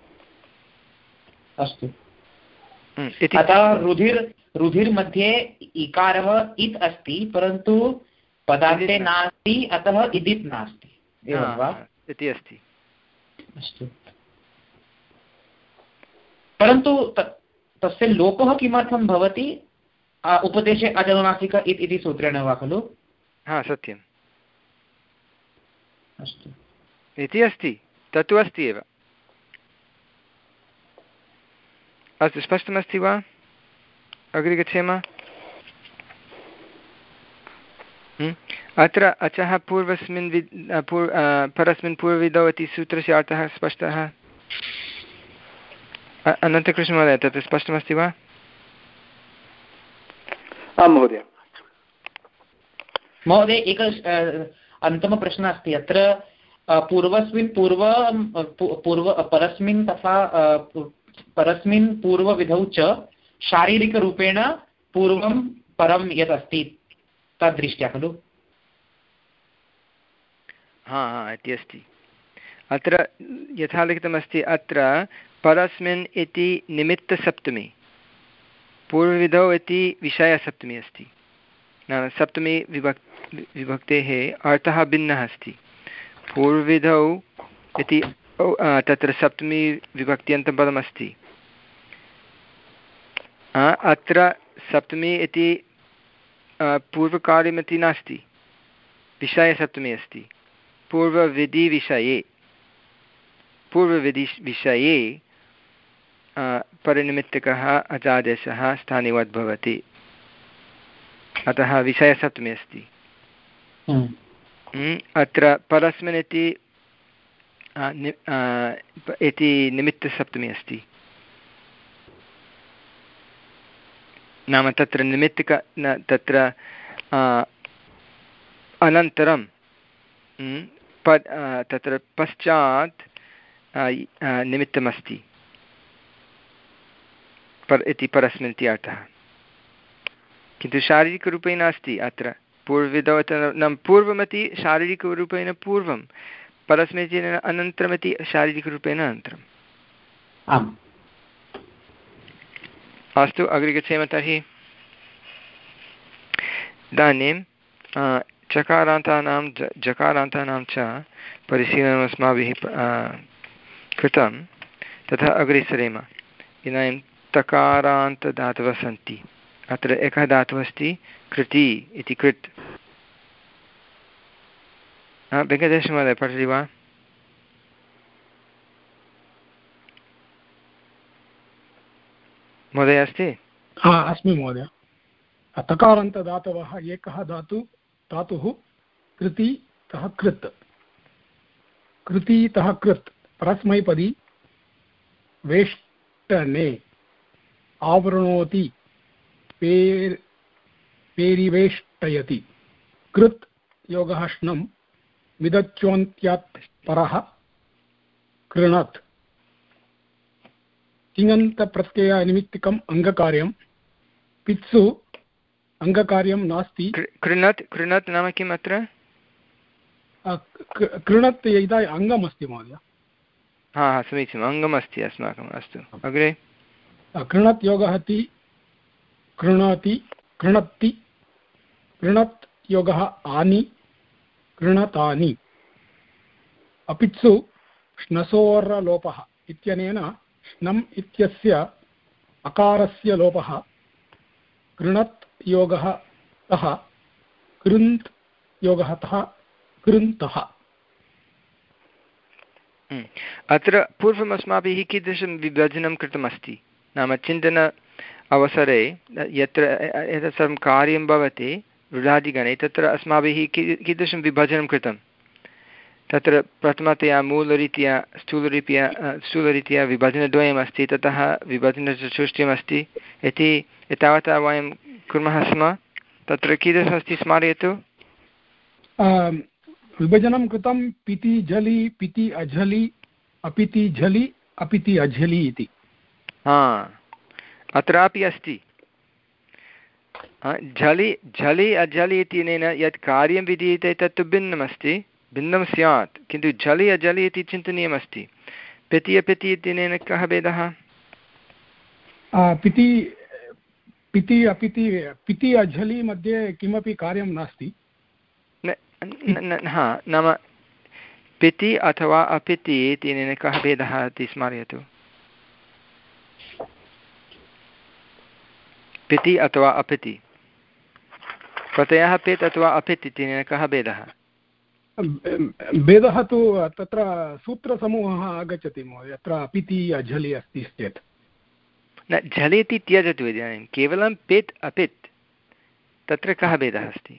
अस्तु। अतः रुधिर् रुधिर् मध्ये इकारः इत् अस्ति परन्तु पदान्ते नास्ति, अतः इदित् नास्ति, एवं वा? इति अस्ति। अस्तु। परन्तु तस्य लोपः किमर्थं भवति? उपदेशे अजनुनासिक इत् इति सूत्रेण वा खलु? हा सत्यम्। अस्तु। इति अस्ति, तत्तु अस्ति एव। अस्तु, स्पष्टमस्ति वा? अग्रे गच्छेम। अत्र अचः पूर्वस्मिन् वि पूर् परस्मिन् पूर्वविधौ इति सूत्रस्य अर्थः स्पष्टः। अनन्तकृष्णमहोदय, तत् स्पष्टमस्ति वा? आं महोदय। महोदय एकः अन्तिमप्रश्नः अस्ति अत्र। पूर्वस्मिन् पूर्व पूर्व परस्मिन् तथा परस्मिन् पूर्वविधौ च शारीरिकरूपेण पूर्वं परं यत् अस्ति तद्दृष्ट्या खलु? हा हा इति अस्ति। अत्र यथा लिखितमस्ति अत्र परस्मिन् इति निमित्तसप्तमी, पूर्वविधौ इति विषयसप्तमी अस्ति। नाम सप्तमी विभक् विभक्तेः अर्थः भिन्नः अस्ति। पूर्वविधौ इति तत्र सप्तमी विभक्त्यन्तं पदमस्ति। अत्र सप्तमी इति पूर्वकार्यमिति नास्ति, विषयसप्तमी अस्ति। पूर्वविधिविषये पूर्वविधिविषये परनिमित्तकः अजादेशः स्थानिवद् भवति, अतः विषयसप्तमी अस्ति। अत्र परस्मिन् इति इति निमित्तसप्तमी अस्ति। नाम तत्र निमित्तक तत्र अनन्तरं पद् तत्र पश्चात् निमित्तमस्ति पर इति परस्मिन् इति अर्थः, किन्तु शारीरिकरूपेण अस्ति। अत्र पूर्वविधौ नाम पूर्वमिति शारीरिकरूपेण पूर्वं, परस्मिन् इति अनन्तरमिति शारीरिकरूपेण अनन्तरम्। आम्। अस्तु, अग्रे गच्छेम तर्हि। इदानीं चकारान्तानां जकारान्तानां च परिशीलनम् अस्माभिः कृतं, तथा अग्रे सरेम। इदानीं तकारान्तदातवः सन्ति। अत्र एकः धातुः अस्ति कृति इति कृत्। वेङ्कटेशमहोदय पठति वा? महोदय अस्ति? हा अस्मि महोदय। तकारान्तदातवः एकः धातु धातुः कृतितः कृत्। कृतितः कृत् परस्मैपदी वेष्टने आवृणोति पेर् पेरिवेष्टयति। कृत् योगः श्नं मिदच्योन्त्यात् परः कृणत्। तिङन्तप्रत्ययनिमित्तिकम् अङ्गकार्यं पित्सु अङ्गकार्यं नास्ति। कृणत् कृणत् नाम किम्? अत्र कृणत् यदा अङ्गमस्ति महोदय। हा हा समीचीनम्, अङ्गमस्ति अस्माकम्। अस्तु, अग्रे। कृणत् योगः ति कृणोति कृणत्ति। कृणत् योगः आनि कृणतानि। अपित्सु श्नसोर्लोपः इत्यनेन श्नम् इत्यस्य अकारस्य लोपः। कृणत् योगः तः कृन्त् योगः तः कृन्तः। अत्र पूर्वम् अस्माभिः कीदृशं विभजनं कृतमस्ति नाम चिन्तन अवसरे यत्र एतत् सर्वं कार्यं भवति रुडादिगणे तत्र अस्माभिः की कीदृशं विभजनं कृतं तत्र प्रथमतया मूलरीत्या स्थूलरीत्या स्थूलरीत्या विभजनद्वयमस्ति ततः विभजनचतुष्टयमस्ति इति एतावता वयं कुर्मः स्म तत्र कीदृशमस्ति स्मारयतु। विभजनं कृतं पिति झलि पिति अझलि अपिति झलि अपिति अझलि इति। हा अत्रापि अस्ति झलि झलि अझलि इत्यनेन यत् कार्यं विधीयते तत्तु भिन्नमस्ति भिन्नं स्यात् किन्तु झलि अझलि इति चिन्तनीयमस्ति। पिति अपिति इत्यनेन कः भेदः? पिति पिति अपिति पिति अझलि मध्ये किमपि कार्यं नास्ति। हा नाम पिति अथवा अपिति इत्यनेन कः भेदः इति स्मारयतु। पिति अथवा अपिति प्रत्ययः पित् अथवा अपित् इत्यनेन कः भेदः? भेदः तु तत्र सूत्रसमूहः आगच्छति महोदय यत्र अपिति अझलि अस्ति चेत्। न झलि इति त्यजतु इदानीं केवलं पित् अपित् तत्र कः भेदः अस्ति?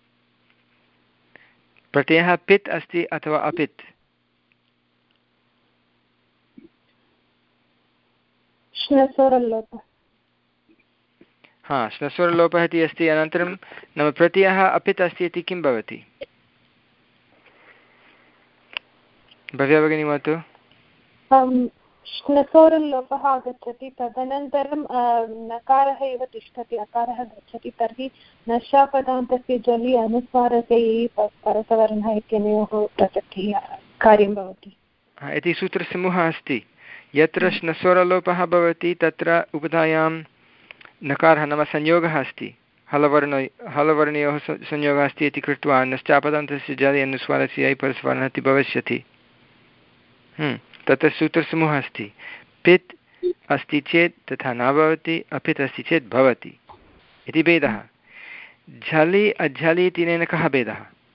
प्रत्ययः पित् अस्ति अथवा अपित्? हा श्नस्वरलोपः इति अस्ति अनन्तरं नाम प्रत्ययः अपित् अस्ति इति किं भवति? भव्या भगिनी वदतु। श्नसोरल्लोपः आगच्छति तदनन्तरं नकारः एव तिष्ठति अकारः गच्छति तर्हि नशापदान्तस्य जलि अनुस्वारस्य परसवर्णः इत्यनयोः प्रसक्तिः कार्यं भवति इति सूत्रसमूहः अस्ति। यत्र श्नस्वरलोपः भवति तत्र उपधायां नकारः नाम संयोगः अस्ति हलवर्ण हलवर्णयोः संयोगः अस्ति इति कृत्वा नश्चापदान्तस्य जलि अनुस्वारस्य परसवर्णः इति भविष्यति। तत्र सूत्रसमूहः अस्ति। पित् अस्ति चेत् तथा न भवति अपित् अस्ति चेत् भवति इति भेदः। झलि अझलि इत्यनेन कः भेदः?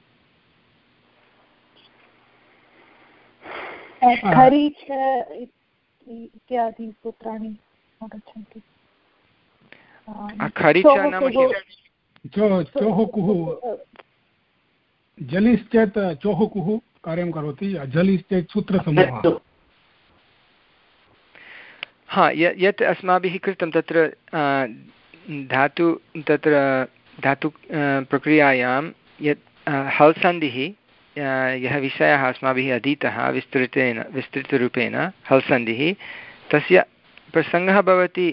इत्यादि सूत्राणि आगच्छन्ति। झलिश्चेत् चोहुकुः कार्यं करोति अझलिश्चेत् सूत्रसमूहः। हा यत् अस्माभिः कृतं तत्र धातु तत्र धातु प्रक्रियायां यत् हल् सन्धिः यः विषयः अस्माभिः अधीतः विस्तृतेन विस्तृतरूपेण हल् सन्धिः तस्य प्रसङ्गः भवति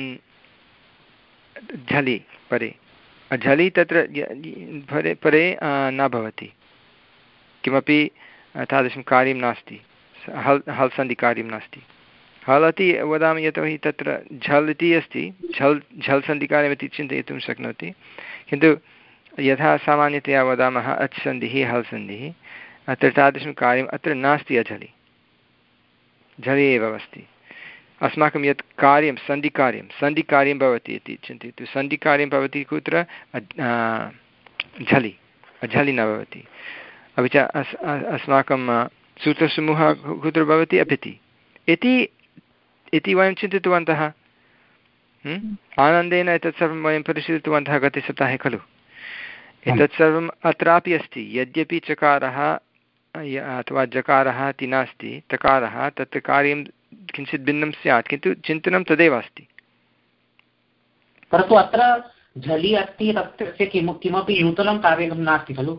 झलि परे झलि तत्र परे परे न भवति किमपि तादृशं कार्यं नास्ति हल् हल् सन्धिकार्यं नास्ति। हल् इति वदामि यतोहि तत्र झल् इति अस्ति झल् झल् सन्धिकार्यमिति चिन्तयितुं शक्नोति किन्तु यथा सामान्यतया वदामः अच् सन्धिः हल् सन्धिः अत्र तादृशं कार्यम् अत्र नास्ति अझलि झलि एव अस्ति। अस्माकं यत् कार्यं सन्धिकार्यं सन्धिकार्यं भवति इति चिन्तयतु सन्धिकार्यं भवति कुत्र झलि झलि न भवति। अपि च अस् अस्माकं सूत्रसमूहः कुत्र भवति अपिति इति इति वयं चिन्तितवन्तः। आनन्देन एतत् सर्वं वयं परिशीलितवन्तः गते सप्ताहे खलु। एतत् सर्वम् अत्रापि अस्ति यद्यपि चकारः अथवा जकारः इति नास्ति तकारः तत्र कार्यं किञ्चित् भिन्नं स्यात् किन्तु चिन्तनं तदेव अस्ति। परन्तु अत्र झलि अस्ति तस्य किं किमपि नूतनं कार्यं नास्ति खलु।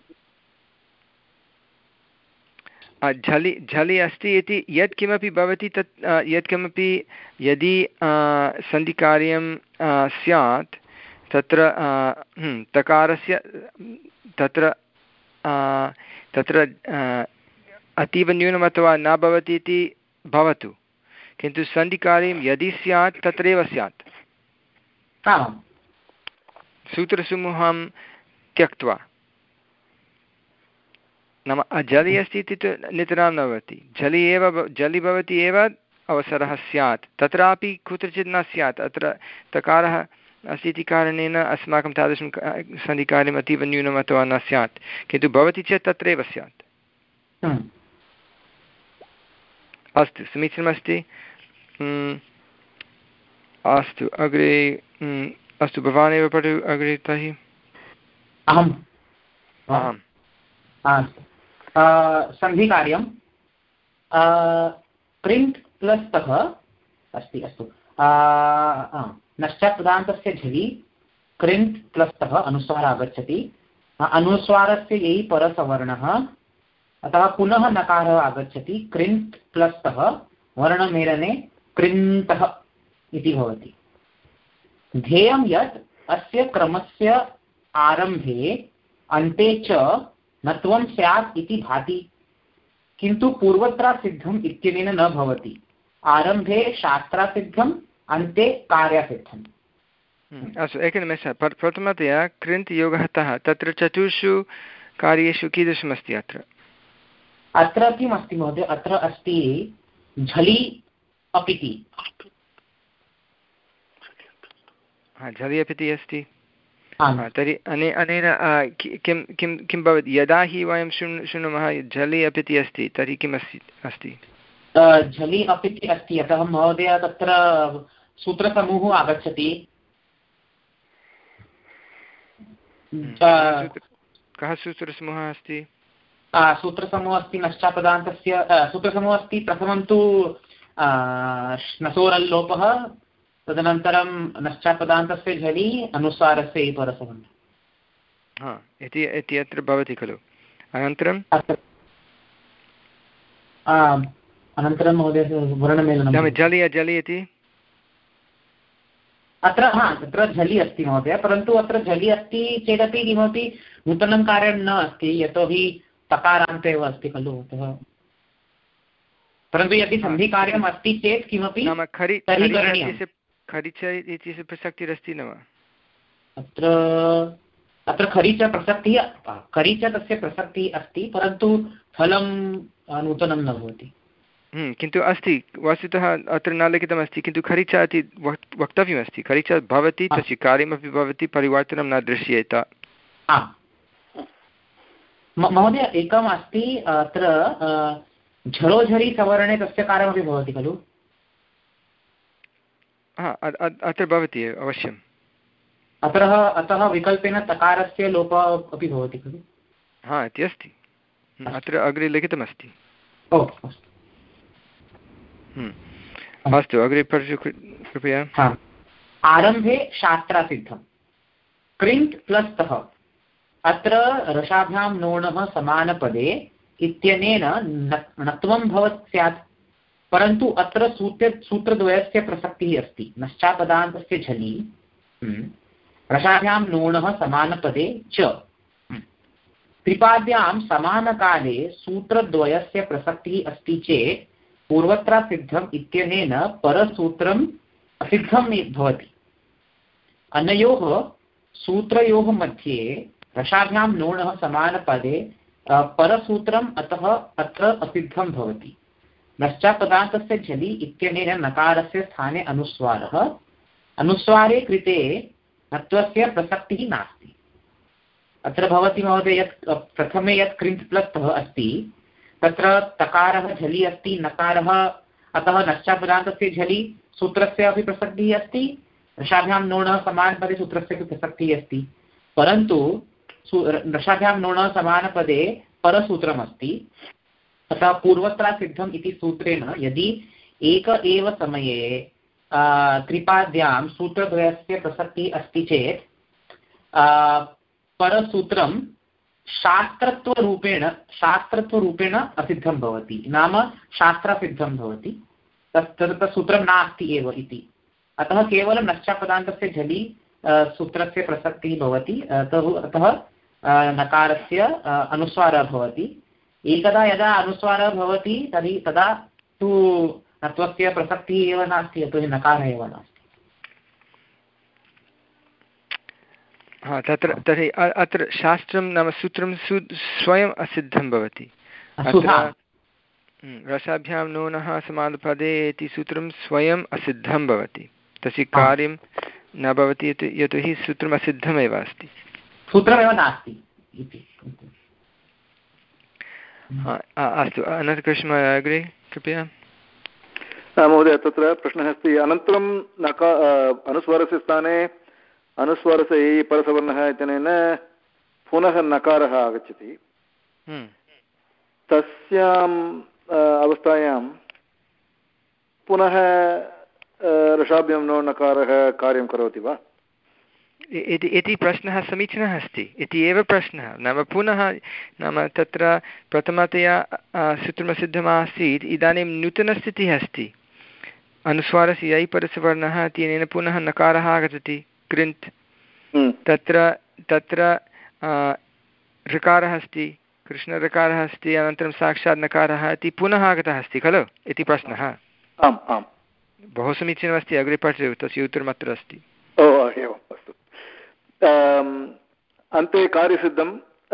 झलि झलि अस्ति इति यत्किमपि भवति तत् यत्किमपि यदि सन्धिकार्यं स्यात् तत्र तकारस्य तत्र तत्र अतीव न्यूनम् अथवा न भवति इति भवतु किन्तु सन्धिकार्यं यदि स्यात् तत्रैव स्यात् सूत्रसमूहं त्यक्त्वा नाम अझलि अस्ति इति तु नितरां न भवति झलि एव झलि भवति एव अवसरः स्यात् तत्रापि कुत्रचित् न स्यात् अत्र तकारः अस्ति इति कारणेन अस्माकं तादृशं सन्धिकार्यम् अतीव न्यूनम् अथवा न स्यात्, किन्तु भवति चेत् तत्रैव स्यात्। अस्तु, समीचीनमस्ति। अस्तु, अग्रे अस्तु, भवान् एव पठतु अग्रे तर्हि। अहम् आम् सन्धिकार्यं प्रिण्ट् प्लस् तः अस्ति। अस्तु, नश्चात् पदान्तस्य झलि क्रिण्ट् प्लस् तः अनुस्वारः आगच्छति। अनुस्वारस्य ययि परसवर्णः, अतः पुनः नकारः आगच्छति। क्रिण्ट् प्लस् तः वर्णमेलने कृन्तः इति भवति। ध्येयं यत् अस्य क्रमस्य आरम्भे अन्ते च नत्वं स्यात् इति भाति, किन्तु पूर्वत्रासिद्धम् इत्यनेन न भवति। आरम्भे शास्त्रासिद्धम्, अन्ते कार्यासिद्धम्। अस्तु, एकनिमेषः। प्रथमतया कृन्त् योगः तः, तत्र चतुर्षु कार्येषु कीदृशमस्ति अत्र? अत्र किम् अस्ति महोदय? अत्र अस्ति झलि अपिति। झलि अपिति अस्ति। तर्हि अने अनेन किं किं किं भवति? यदा हि वयं शृणु शृणुमः झलि अपिति अस्ति, तर्हि किम् अस्ति अस्ति झलि अपिति अस्ति। अतः महोदय तत्र सूत्रसमूहः आगच्छति। कः सूत्रसमूहः अस्ति? सूत्रसमूहः अस्ति नश्चापदान्तस्य। सूत्रसमूहः अस्ति प्रथमं तु श्नसोरल्लोपः, तदनन्तरं नश्चापदान्तस्य झलि, अनुस्वारस्य परसवर्णः। हा इति इति अत्र भवति खलु। अनन्तरं अनन्तरं महोदय वर्णमेलनं झलि अझलि इति अत्र। हा, तत्र झलि अस्ति महोदय, परन्तु अत्र झलि अस्ति चेदपि किमपि नूतनं कार्यं न अस्ति, यतोहि तकारान्ते एव अस्ति खलु। अतः परन्तु यदि सन्धिकार्यम् अस्ति चेत् किमपि नाम खरि करणीयं। खरिच इति प्रसक्तिरस्ति न वा अत्र? अत्र खरिच प्रसक्तिः, खरिच तस्य प्रसक्तिः अस्ति, परन्तु फलं नूतनं न भवति। किन्तु अस्ति, वस्तुतः अत्र न लिखितमस्ति, किन्तु खरिच इति वक् वक्तव्यमस्ति। खरिच भवति, तस्य कार्यमपि भवति, परिवर्तनं न दृश्येत। महोदय एकम् अस्ति अत्र झलोझरि सवर्णे तस्य कार्यमपि भवति खलु? हा, अत्र भवति अवश्यम्। अत्र अतः विकल्पेन तकारस्य लोपः अपि भवति खलु? हा इति अस्ति, अत्र अग्रे लिखितमस्ति। ओ अस्तु, अस्तु, अग्रे पठतु कृपया। आरम्भे शास्त्रासिद्धं क्रिण्ट् प्लस् तः। अत्र रसाभ्यां नोणः समानपदे इत्यनेन नत्वं भवत् स्यात्, परन्तु अत्र सूत्र सूत्रद्वयस्य प्रसक्तिः अस्ति। नश्चापदान्तस्य झलि, रसाभ्यां नोणः समानपदे च। त्रिपाद्यां समानकाले सूत्रद्वयस्य प्रसक्तिः अस्ति चेत् पूर्वत्रासिद्धम् इत्यनेन परसूत्रम् असिद्धं भवति। अनयोः सूत्रयोः मध्ये रसाभ्यां नोणः समानपदे परसूत्रम्, अतः अत्र असिद्धं भवति। नश्चापदान्तस्य झलि इत्यनेन नकारस्य स्थाने अनुस्वारः, अनुस्वारे कृते नत्वस्य प्रसक्तिः नास्ति। अत्र भवति महोदय यत् प्रथमे यत् क्रिण्ट् प्लस् तः अस्ति, तत्र तकारः झलि अस्ति, नकारः, अतः नश्चापदान्तस्य झलि सूत्रस्य अपि प्रसक्तिः अस्ति, रसाभ्यां नोणः समानपदे सूत्रस्य अपि प्रसक्तिः अस्ति, परन्तु रसाभ्यां नोणः समानपदे परसूत्रमस्ति। अतः पूर्वत्रासिद्धम् इति सूत्रेण यदि एक एव समये त्रिपाद्यां सूत्रद्वयस्य प्रसक्तिः अस्ति चेत् परसूत्रं शास्त्रत्वरूपेण शास्त्रत्वरूपेण असिद्धं भवति, नाम शास्त्रासिद्धं भवति। तत् तत् सूत्रं नास्ति एव इति। अतः केवलं नश्चापदान्तस्य झलि सूत्रस्य प्रसक्तिः भवति, अतः नकारस्य अनुस्वारः भवति। एकदा यदा अनुस्वारः भवति तर्हि तदा तु नत्वस्य प्रसक्तिः एव नास्ति, यतोहि नकारः एव नास्ति। हा, तत्र तर्हि अत्र शास्त्रं नाम सूत्रं स्वयम् असिद्धं भवति। रसाभ्यां नूनः समानपदे इति सूत्रं स्वयम् असिद्धं भवति, तस्य कार्यं न भवति यतो यतोहि सूत्रमसिद्धमेव अस्ति, सूत्रमेव नास्ति इति। अस्तु, अनन्तकृष्ण अग्रे कृपया। महोदय, तत्र प्रश्नः अस्ति, अनन्तरं नका अनुस्वारस्य स्थाने अनुस्वारस्य ए परसवर्णः इत्यनेन पुनः नकारः आगच्छति। तस्याम् अवस्थायां पुनः रसाभ्यां नो नकारः कार्यं करोति वा इति प्रश्नः समीचीनः अस्ति इति एव प्रश्नः। नाम पुनः नाम तत्र प्रथमतया सूत्रमसिद्धमासीत्, इदानीं नूतनस्थितिः अस्ति, अनुस्वारस्य यै परसवर्णः इत्यनेन पुनः नकारः आगच्छति कृन्त्। तत्र तत्र ऋकारः अस्ति, कृष्णऋकारः अस्ति, अनन्तरं साक्षात् नकारः इति पुनः आगतः अस्ति खलु इति प्रश्नः। आम् आम्, बहु समीचीनमस्ति, अग्रे पठतु, तस्य उत्तरमत्र अस्ति। ओ एवम्, अस्तु। अन्ते कार्यसिद्धं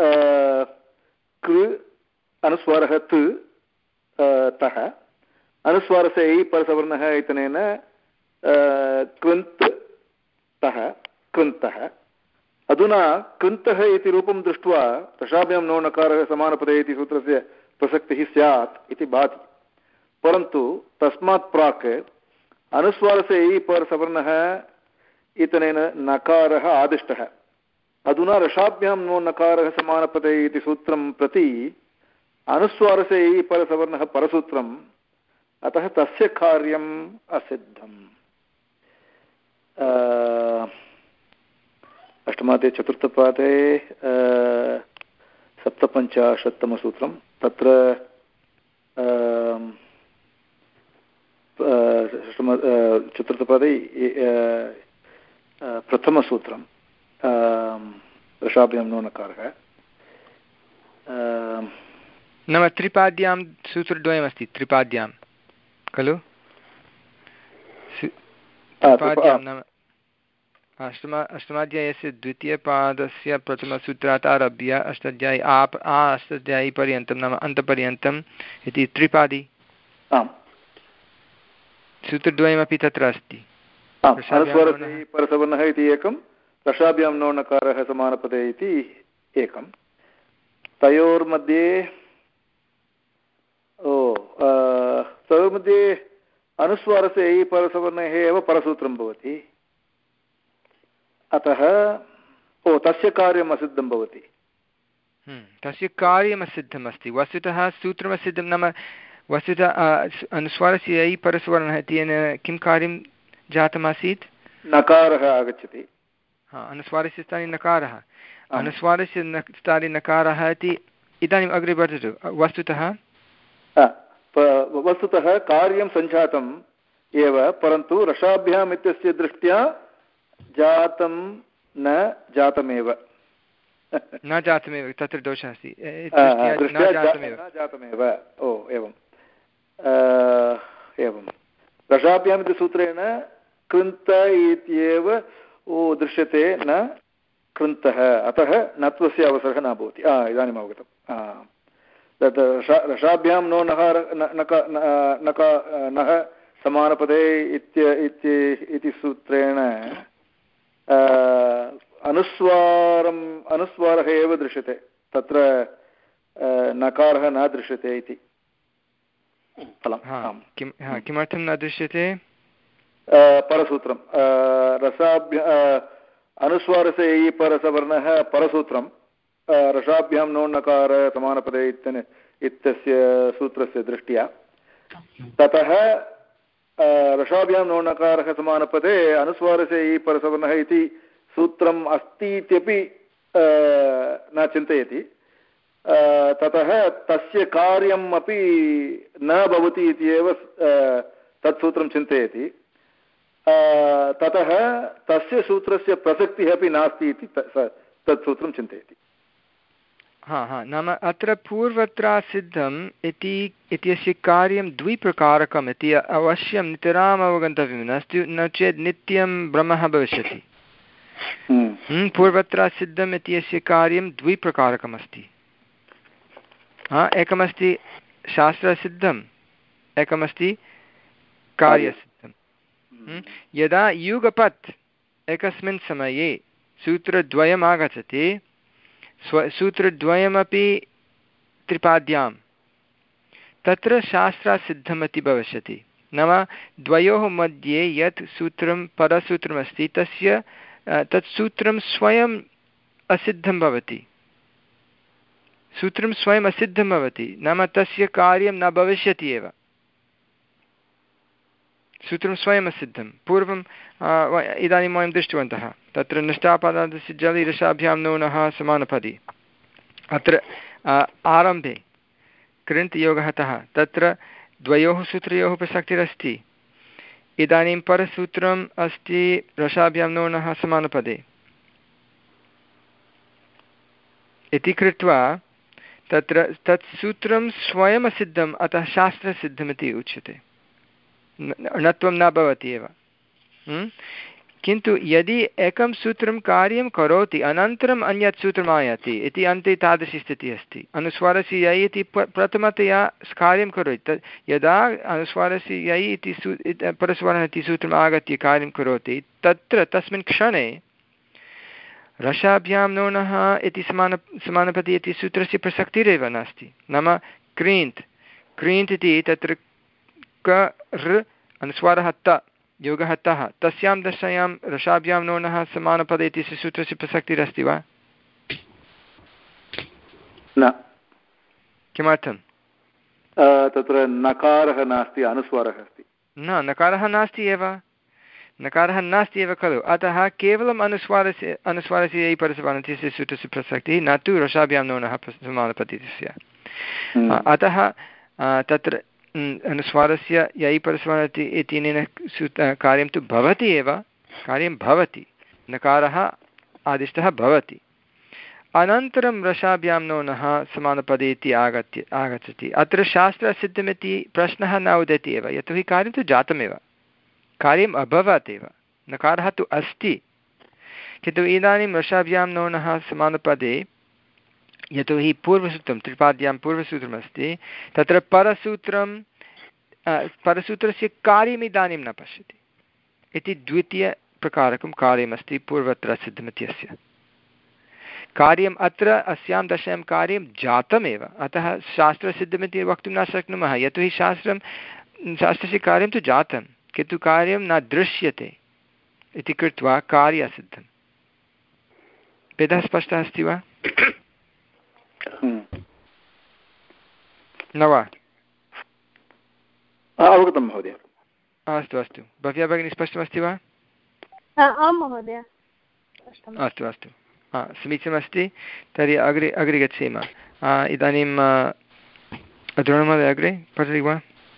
कृ अनुस्वारः तु तः, अनुस्वारस्य ऐ परसवर्णः इत्यनेन कृन्त् तः कृन्तः। अधुना कृन्तः इति रूपं दृष्ट्वा रसाभ्यां नो नकारः समानपदे इति सूत्रस्य प्रसक्तिः स्यात् इति भाति, परन्तु तस्मात् प्राक् अनुस्वारस्य ऐ परसवर्णः इत्यनेन नकारः आदिष्टः। अधुना रसाभ्यां नो नकारः समानपदे इति सूत्रं प्रति अनुस्वारस्य ऐ परसवर्णः परसूत्रम्, अतः तस्य कार्यम् असिद्धम्। अष्टमादे चतुर्थपादे सप्तपञ्चाशत्तमसूत्रं, तत्र चतुर्थपादे प्रथमसूत्रं रसाभ्यां नो नकारः। नाम त्रिपाद्यां सूत्रद्वयमस्ति, त्रिपाद्यां खलु, त्रिपाद्यां नाम अष्टम अष्टमाध्यायस्य द्वितीयपादस्य प्रथमसूत्रात् आरभ्य अष्टाध्यायी आप आ अष्टाध्यायी पर्यन्तं नाम अन्तपर्यन्तम् इति त्रिपादी। आम्, सूत्रद्वयमपि तत्र अस्ति। परसवर्णः इति एकं, रसाभ्यां नो नकारः समानपदे इति एकं। तयोर्मध्ये ओ तयोर्मध्ये अनुस्वारस्य ऐ परसवर्णः एव परसूत्रं भवति, अतः ओ तस्य कार्यम् असिद्धं भवति। तस्य कार्यम् असिद्धम् अस्ति। वस्तुतः सूत्रमसिद्धं नाम वस्तुतः अनुस्वारस्य ऐ परसवर्णः इत्यनेन किं कार्यं जातमासीत्, नकारः आगच्छति। हा, अनुस्वारस्य स्थाने नकारः, अनुस्वारस्य न स्थाने नकारः इति। इदानीम् अग्रे पठतु। वस्तुतः वस्तुतः कार्यं सञ्जातम् एव, परन्तु रसाभ्याम् इत्यस्य दृष्ट्या जातं न जातमेव न जातमेव, तत्र दोषः अस्ति, जातमेव। ओ एवं एवं रसाभ्याम् इति सूत्रेण कृन्त इत्येव ओ दृश्यते, न कृन्तः, अतः नत्वस्य अवसरः न भवति। इदानीम् अवगतम्। तत् रसाभ्यां नो नकार नः समानपदे इति सूत्रेण अनुस्वारम् अनुस्वारः एव दृश्यते, तत्र नकारः न दृश्यते इति फलम्। किमर्थं न दृश्यते? परसूत्रं रसाभ्य अनुस्वारस्य ऐ परसवर्णः परसूत्रं, रसाभ्यां नो नकार समानपदे इत्यस्य सूत्रस्य दृष्ट्या, ततः रसाभ्यां नो नकारः समानपदे अनुस्वारस्य ऐ परसवर्णः इति सूत्रम् अस्ति इत्यपि न चिन्तयति, ततः तस्य कार्यम् अपि न भवति इति एव तत् सूत्रं चिन्तयति, ततः तस्य सूत्रस्य प्रसक्तिः अपि नास्ति इति तत् सूत्रं चिन्तयति। हा हा नाम अत्र पूर्वत्र सिद्धम् इति इत्यस्य कार्यं द्विप्रकारकम् इति अवश्यं नितराम् अवगन्तव्यम्, नास्ति न चेत् नित्यं भ्रमः भविष्यति। पूर्वत्र सिद्धम् इत्यस्य कार्यं द्विप्रकारकमस्ति। हा, एकमस्ति शास्त्रसिद्धम्, एकमस्ति कार्यसिद्धम्। यदा युगपत् एकस्मिन् समये सूत्रद्वयम् आगच्छति स्व सूत्रद्वयमपि त्रिपाद्यां तत्र शास्त्रासिद्धमिति भविष्यति। नाम द्वयोः मध्ये यत् सूत्रं परसूत्रमस्ति तस्य तत् सूत्रं स्वयम् असिद्धं भवति, सूत्रं स्वयम् असिद्धं भवति, नाम तस्य कार्यं न भविष्यति एव, सूत्रं स्वयम् असिद्धं। पूर्वं इदानीं वयं दृष्टवन्तः तत्र निष्ठापदार्थस्य जलि रसाभ्यां नूनः समानपदी, अत्र आरम्भे कृन्त् योगः तः तत्र द्वयोः सूत्रयोः प्रसक्तिरस्ति। इदानीं परसूत्रम् अस्ति रसाभ्यां नूनः समानपदे इति कृत्वा तत्र तत् सूत्रं स्वयम् असिद्धम्, अतः शास्त्रसिद्धमिति उच्यते, णत्वं न भवति एव। किन्तु यदि एकं सूत्रं कार्यं करोति अनन्तरम् अन्यत् सूत्रम् आयाति इति अन्ते तादृशी स्थितिः अस्ति। अनुस्वारस्य यै इति प्रथमतया कार्यं करोति, तत् यदा अनुस्वारस्य यै इति सू परस्वरः इति सूत्रम् आगत्य कार्यं करोति तत्र तस्मिन् क्षणे रसाभ्यां नूनः इति समान समानपदी इति सूत्रस्य प्रसक्तिरेव नास्ति। नाम क्रीन्त् क्रीन्त् इति तत्र क ऋ अनुस्वारः त योगः तः, तस्यां दशायां रसाभ्यां नूनः समानपदे इति सूत्रस्य प्रसक्तिरस्ति वा? न। किमर्थं? तत्र नकारः नास्ति, अनुस्वारः अस्ति। न, नकारः नास्ति एव, नकारः नास्ति एव खलु, अतः केवलम् अनुस्वारस्य अनुस्वारस्य यै परसमानस्य सूत्रस्य प्रसक्तिः, न तु रसाभ्यां नूनः समानपदस्य। अतः तत्र अनुस्वारस्य यै परस्वरति इत्यनेन सूत कार्यं तु भवति एव, कार्यं भवति, नकारः आदिष्टः भवति, अनन्तरं रसाभ्यां नूनः समानपदे इति आगत्य आगच्छति। अत्र शास्त्रसिद्धमिति प्रश्नः न उदेति एव, यतोहि कार्यं तु जातमेव, कार्यम् अभवत् एव, नकारः तु अस्ति, किन्तु इदानीं रसाभ्यां नूनः समानपदे यतोहि पूर्वसूत्रं त्रिपाद्यां पूर्वसूत्रमस्ति तत्र परसूत्रं परसूत्रस्य कार्यम् इदानीं न पश्यति इति द्वितीयप्रकारकं कार्यमस्ति पूर्वत्र सिद्धमित्यस्य कार्यम्। अत्र अस्यां दशायां कार्यं जातमेव, अतः शास्त्रसिद्धमिति वक्तुं न शक्नुमः, यतोहि शास्त्रं शास्त्रस्य कार्यं तु जातं किन्तु कार्यं न दृश्यते इति कृत्वा कार्यसिद्धं। भेदः स्पष्टः अस्ति वा न वा? अवगतं महोदय। अस्तु अस्तु, भव्या भगिनी स्पष्टमस्ति वा? आं महोदय। अस्तु अस्तु, समीचीनमस्ति। तर्हि अग्रे अग्रे गच्छेम। इदानीं द्रोणमहोदय अग्रे पठति वा?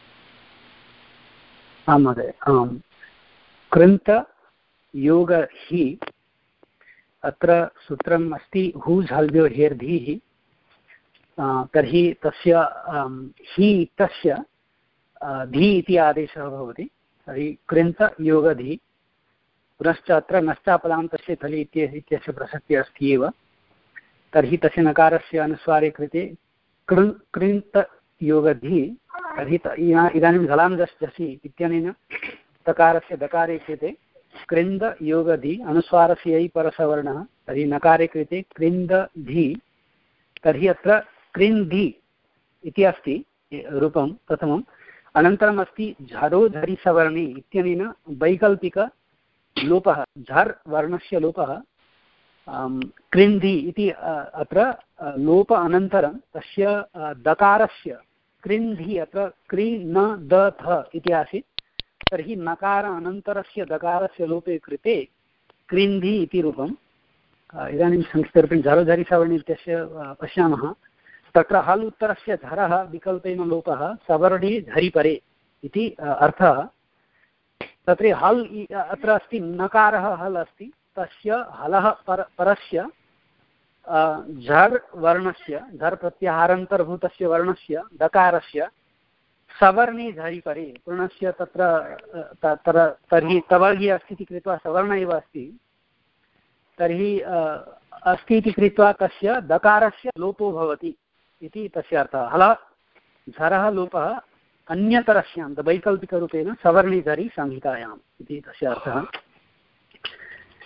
आं महोदय। आम्, कृन्त योग हि, अत्र सूत्रम् अस्ति हू झल्व्यो हेर्धीः, तर्हि तस्य हि इत्यस्य धी इति आदेशः भवति, तर्हि कृन्त योगधि। पुनश्च अत्र नश्चापदान्तस्य थलि इत्यस्य प्रसक्तिः अस्ति एव, तर्हि तस्य नकारस्य अनुस्वारे कृते कृ कृन्त योगधि, तर्हि इदानीं झलां झस् झसि इत्यनेन तकारस्य दकारे कृते कृन्द योगधि, अनुस्वारस्य यै परसवर्णः, तर्हि नकारे कृते कृन्दधि, तर्हि अत्र कृन्धि इति अस्ति रूपं प्रथमम्। अनन्तरम् अस्ति झरो झरि सवर्णे इत्यनेन वैकल्पिकलोपः, झर् वर्णस्य लोपः, कृन्धि इति अत्र लोप अनन्तरं तस्य दकारस्य कृन्धि, अत्र क्रि न द थ इति आसीत्, तर्हि नकार अनन्तरस्य दकारस्य लोपे कृते कृन्धि इति रूपम्। इदानीं संस्कृतं झरो झरि सवर्णे इत्यस्य पश्यामः, तत्र हल् उत्तरस्य झरः विकल्पेन लोपः, सवर्णे झरिपरे इति अर्थः। तत्र हल् अत्र अस्ति, नकारः हल् अस्ति, तस्य हलः पर परस्य झर् वर्णस्य, झर् प्रत्याहारान्तर्भूतस्य वर्णस्य दकारस्य सवर्णे झरिपरे पूर्णस्य तत्र तत्र तर्हि तवर्गी अस्ति इति कृत्वा सवर्ण एव अस्ति, तर्हि अस्ति इति कृत्वा तस्य दकारस्य लोपो भवति इति तस्य अर्थः। हल झरः लोपः अन्यतरस्यां वैकल्पिकरूपेण सवर्णे झरि संहितायाम् इति तस्य अर्थः।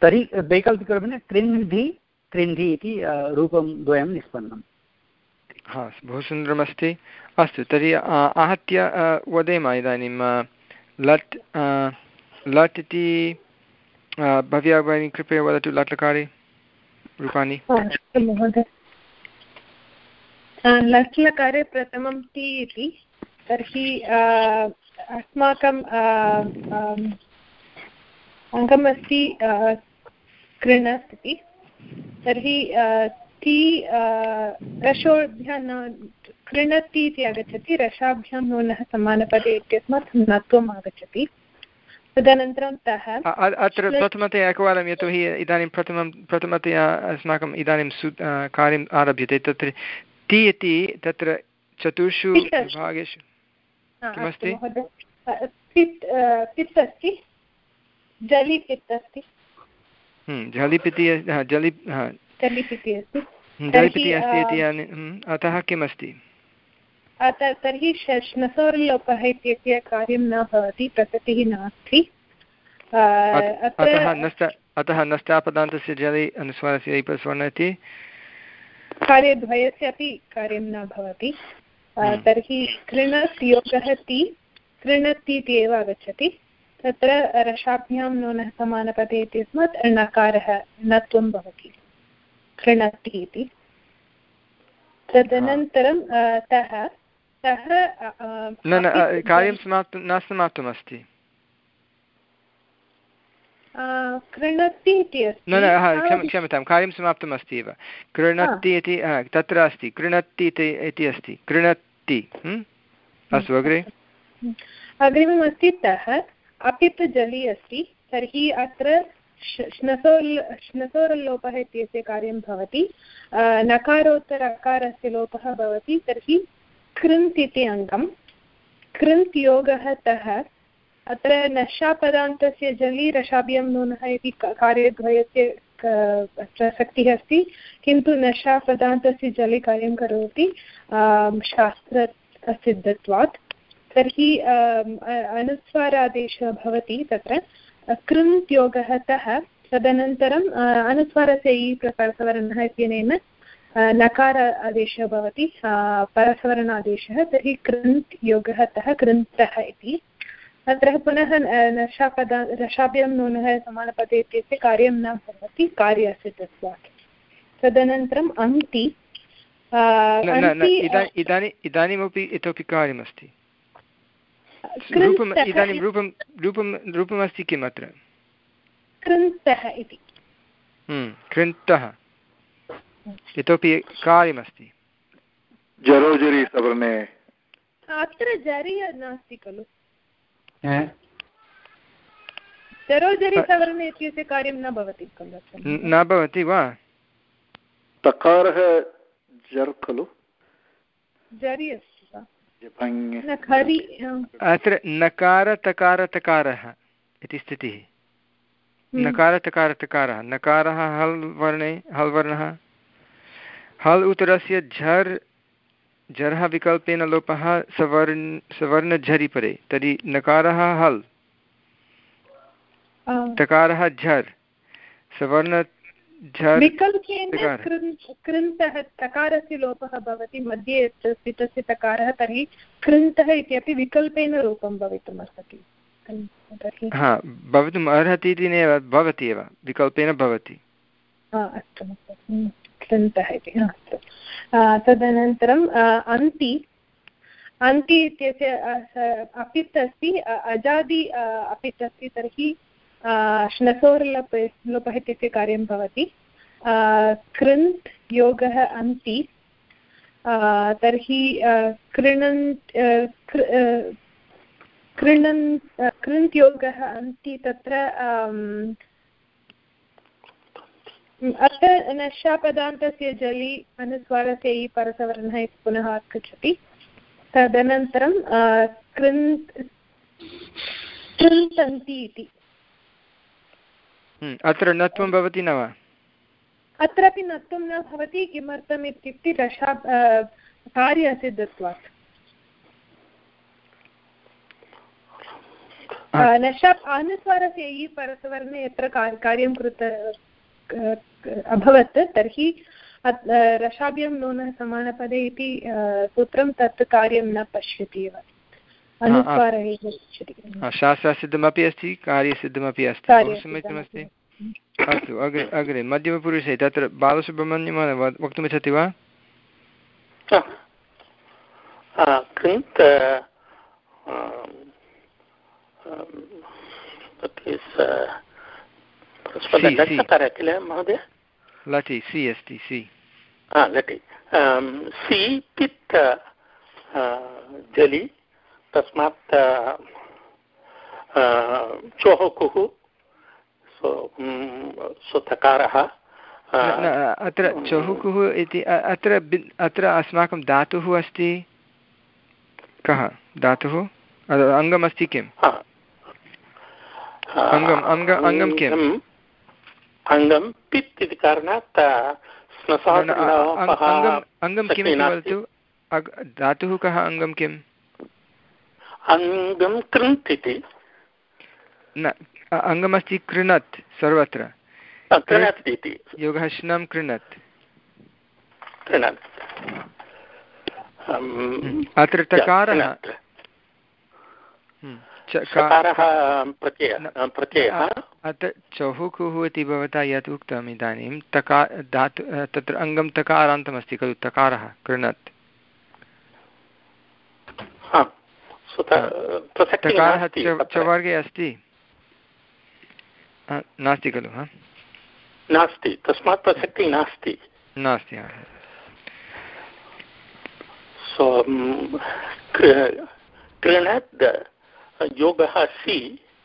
तर्हि वैकल्पिकरूपेण कृन्धि कृन्धि इति रूपं द्वयं निष्पन्नम्। हा बहु सुन्दरमस्ति। अस्तु तर्हि आहत्य वदेम इदानीं लट् लट् इति भव्या भगिनी कृपया वदतु लट् लकारे रूपाणि। महोदय लट् लकारे प्रथमं ति इति तर्हि अस्माकं अङ्गमस्ति कृणत् इति तर्हि ति रसोभ्यां कृणति इति आगच्छति रसाभ्यां नूनः समानपदे इत्यस्मात् नत्वम् आगच्छति। तदनन्तरं तः अत्र प्रथमतया एकवारं यतोहि इदानीं प्रथमं प्रथमतया अस्माकम् इदानीं सु कार्यम् आरभ्यते तत्र ति इति तत्र चतुर्षु विभागेषु किमस्ति? पित् अस्ति जलिपित् अस्ति जलिपिति जलि जलिपिति अस्ति जलिपिति अस्ति इति अतः किमस्ति? तर्हि श्नसोर्लोपः इत्यस्य कार्यं न भवति प्रकृतिः नास्ति। अतः नष्ट अतः नष्टापदान्तस्य जलि अनुस्वारस्य उपस्वर्ण इति कार्यद्वयस्य अपि कार्यं न भवति। तर्हि कृणत् योगः ति कृणति इति एव आगच्छति तत्र रसाभ्यां नूनः समानपदे इत्यस्मात् णकारः णत्वं भवति कृणति इति। तदनन्तरं तः तः न न कार्यं समाप्तं न समाप्तमस्ति कृणति इति अस्ति। न न क्षम्यतां कार्यं समाप्तमस्ति एव कृणति इति तत्र अस्ति कृणति इति अस्ति कृणति। अस्तु अग्रे अग्रिमम् अस्ति तः अपित् जलि अस्ति तर्हि अत्र श्नसोल् श्नसोरल्लोपः इत्यस्य कार्यं भवति नकारोत्तर अकारस्य लोपः भवति तर्हि कृन्त् इति अङ्गं कृन्त् योगः तः अत्र नशापदान्तस्य जलि रसाभ्यां नूनः इति कार्यद्वयस्य प्रसक्तिः अस्ति किन्तु नशापदान्तस्य जलि कार्यं करोति शास्त्रसिद्धत्वात् तर्हि अनुस्वारादेशः भवति तत्र कृन्त् योगः तः तदनन्तरम् अनुस्वारस्य इ परसवर्णः इत्यनेन नकार आदेशः भवति परसवर्णादेशः तर्हि कृन्त् योगः तः कृन्तः इति। अत्र पुनः नशापदा रसाभ्यां नूनः समानपदे इत्यस्य कार्यं न भवति कार्यसिद्धत्वात्। तदनन्तरम् अन्ति इदानीमपि इतोपि कार्यमस्ति रूपम् इदानीं रूपं रूपं रूपमस्ति किम् अत्र कृन्तः इति कृन्तः इतोपि कार्यमस्ति जरोजरि सवर्णे अत्र जरि नास्ति खलु जरोजरि सवर्णे इत्यस्य कार्यं न भवति खलु न भवति वा तकारः जर् खलु जरि अस्ति अत्र नकार तकार तकारः इति स्थितिः नकार तकार तकारः नकारः हल् वर्णे हल् वर्णः हल् उत्तरस्य झर् झरः विकल्पेन लोपः सवर्ण सवर्णझरि परे तर्हि नकारः हल् तकारः झर् सवर्ण विकल्पेन कृन्तः तकारस्य लोपः भवति मध्ये यत् अस्ति तस्य तकारः तर्हि कृन्तः इत्यपि विकल्पेन रूपं भवितुम् अर्हति हा भवितुम् अर्हति इति नैव भवति एव विकल्पेन भवति। अस्तु कृन्तः इति अस्तु। तदनन्तरम् अन्ति अन्ति इत्यस्य अपित् अस्ति अजादि अपित् अस्ति तर्हि श्नसोर्लोप लोपः इत्यस्य कार्यं भवति कृन्त् योगः अन्ति तर्हि कृणन् कृणन् कृन्त् योगः अन्ति तत्र अत्र नशापदान्तस्य जलि अनुस्वारस्य इ परसवर्णः इति पुनः आगच्छति। तदनन्तरं कृन्त् कृन्तन्ति इति अत्र नत्वं भवति न वा अत्रापि नत्वं न भवति किमर्थम् इत्युक्ते रसा कार्यसिद्धत्वात् नशप् अनुस्वारस्य इ परसवर्णे यत्र कार्यं कृत अभवत् तर्हि रसाभ्यां नूनः समानपदे इति सूत्रं तत् कार्यं न पश्यति एव अनुस्वारः एव पश्यति। शास्त्रसिद्धमपि अस्ति कार्यसिद्धमपि अस्ति बहु समीचीनमस्ति। अस्तु अग्रे अग्रे मध्यमपुरुषे तत्र बालसुब्रह्मण्यं वक्तुमिच्छति वा? कृन्त् किल महोदय? लटि सि अस्ति सि लटि सि पित् जलि तस्मात् चोहकुः सुतकारः अत्र चहुकुः इति अत्र अत्र अस्माकं धातुः अस्ति कः धातुः अङ्गमस्ति किम् अङ्गम् अङ्ग अङ्गं किम् अङ्गं पित् इति कारणात् अङ्गं किम् इति वदतु धातुः कः अङ्गं किम् अङ्गं कृन्त् इति न अङ्गमस्ति कृणत् सर्वत्र कृणत् इति योगः श्नं कृणत् कृणत् अत्र तकारः प्रत्ययः अत्र चहुकुः इति भवता यत् उक्तम् इदानीं तका धातु तत्र अङ्गं तकारान्तमस्ति खलु तकारः कृणत् तकारः च वर्गे अस्ति नास्ति खलु हा नास्ति तस्मात् प्रसक्तिः नास्ति नास्ति सो कृणत् योगः सि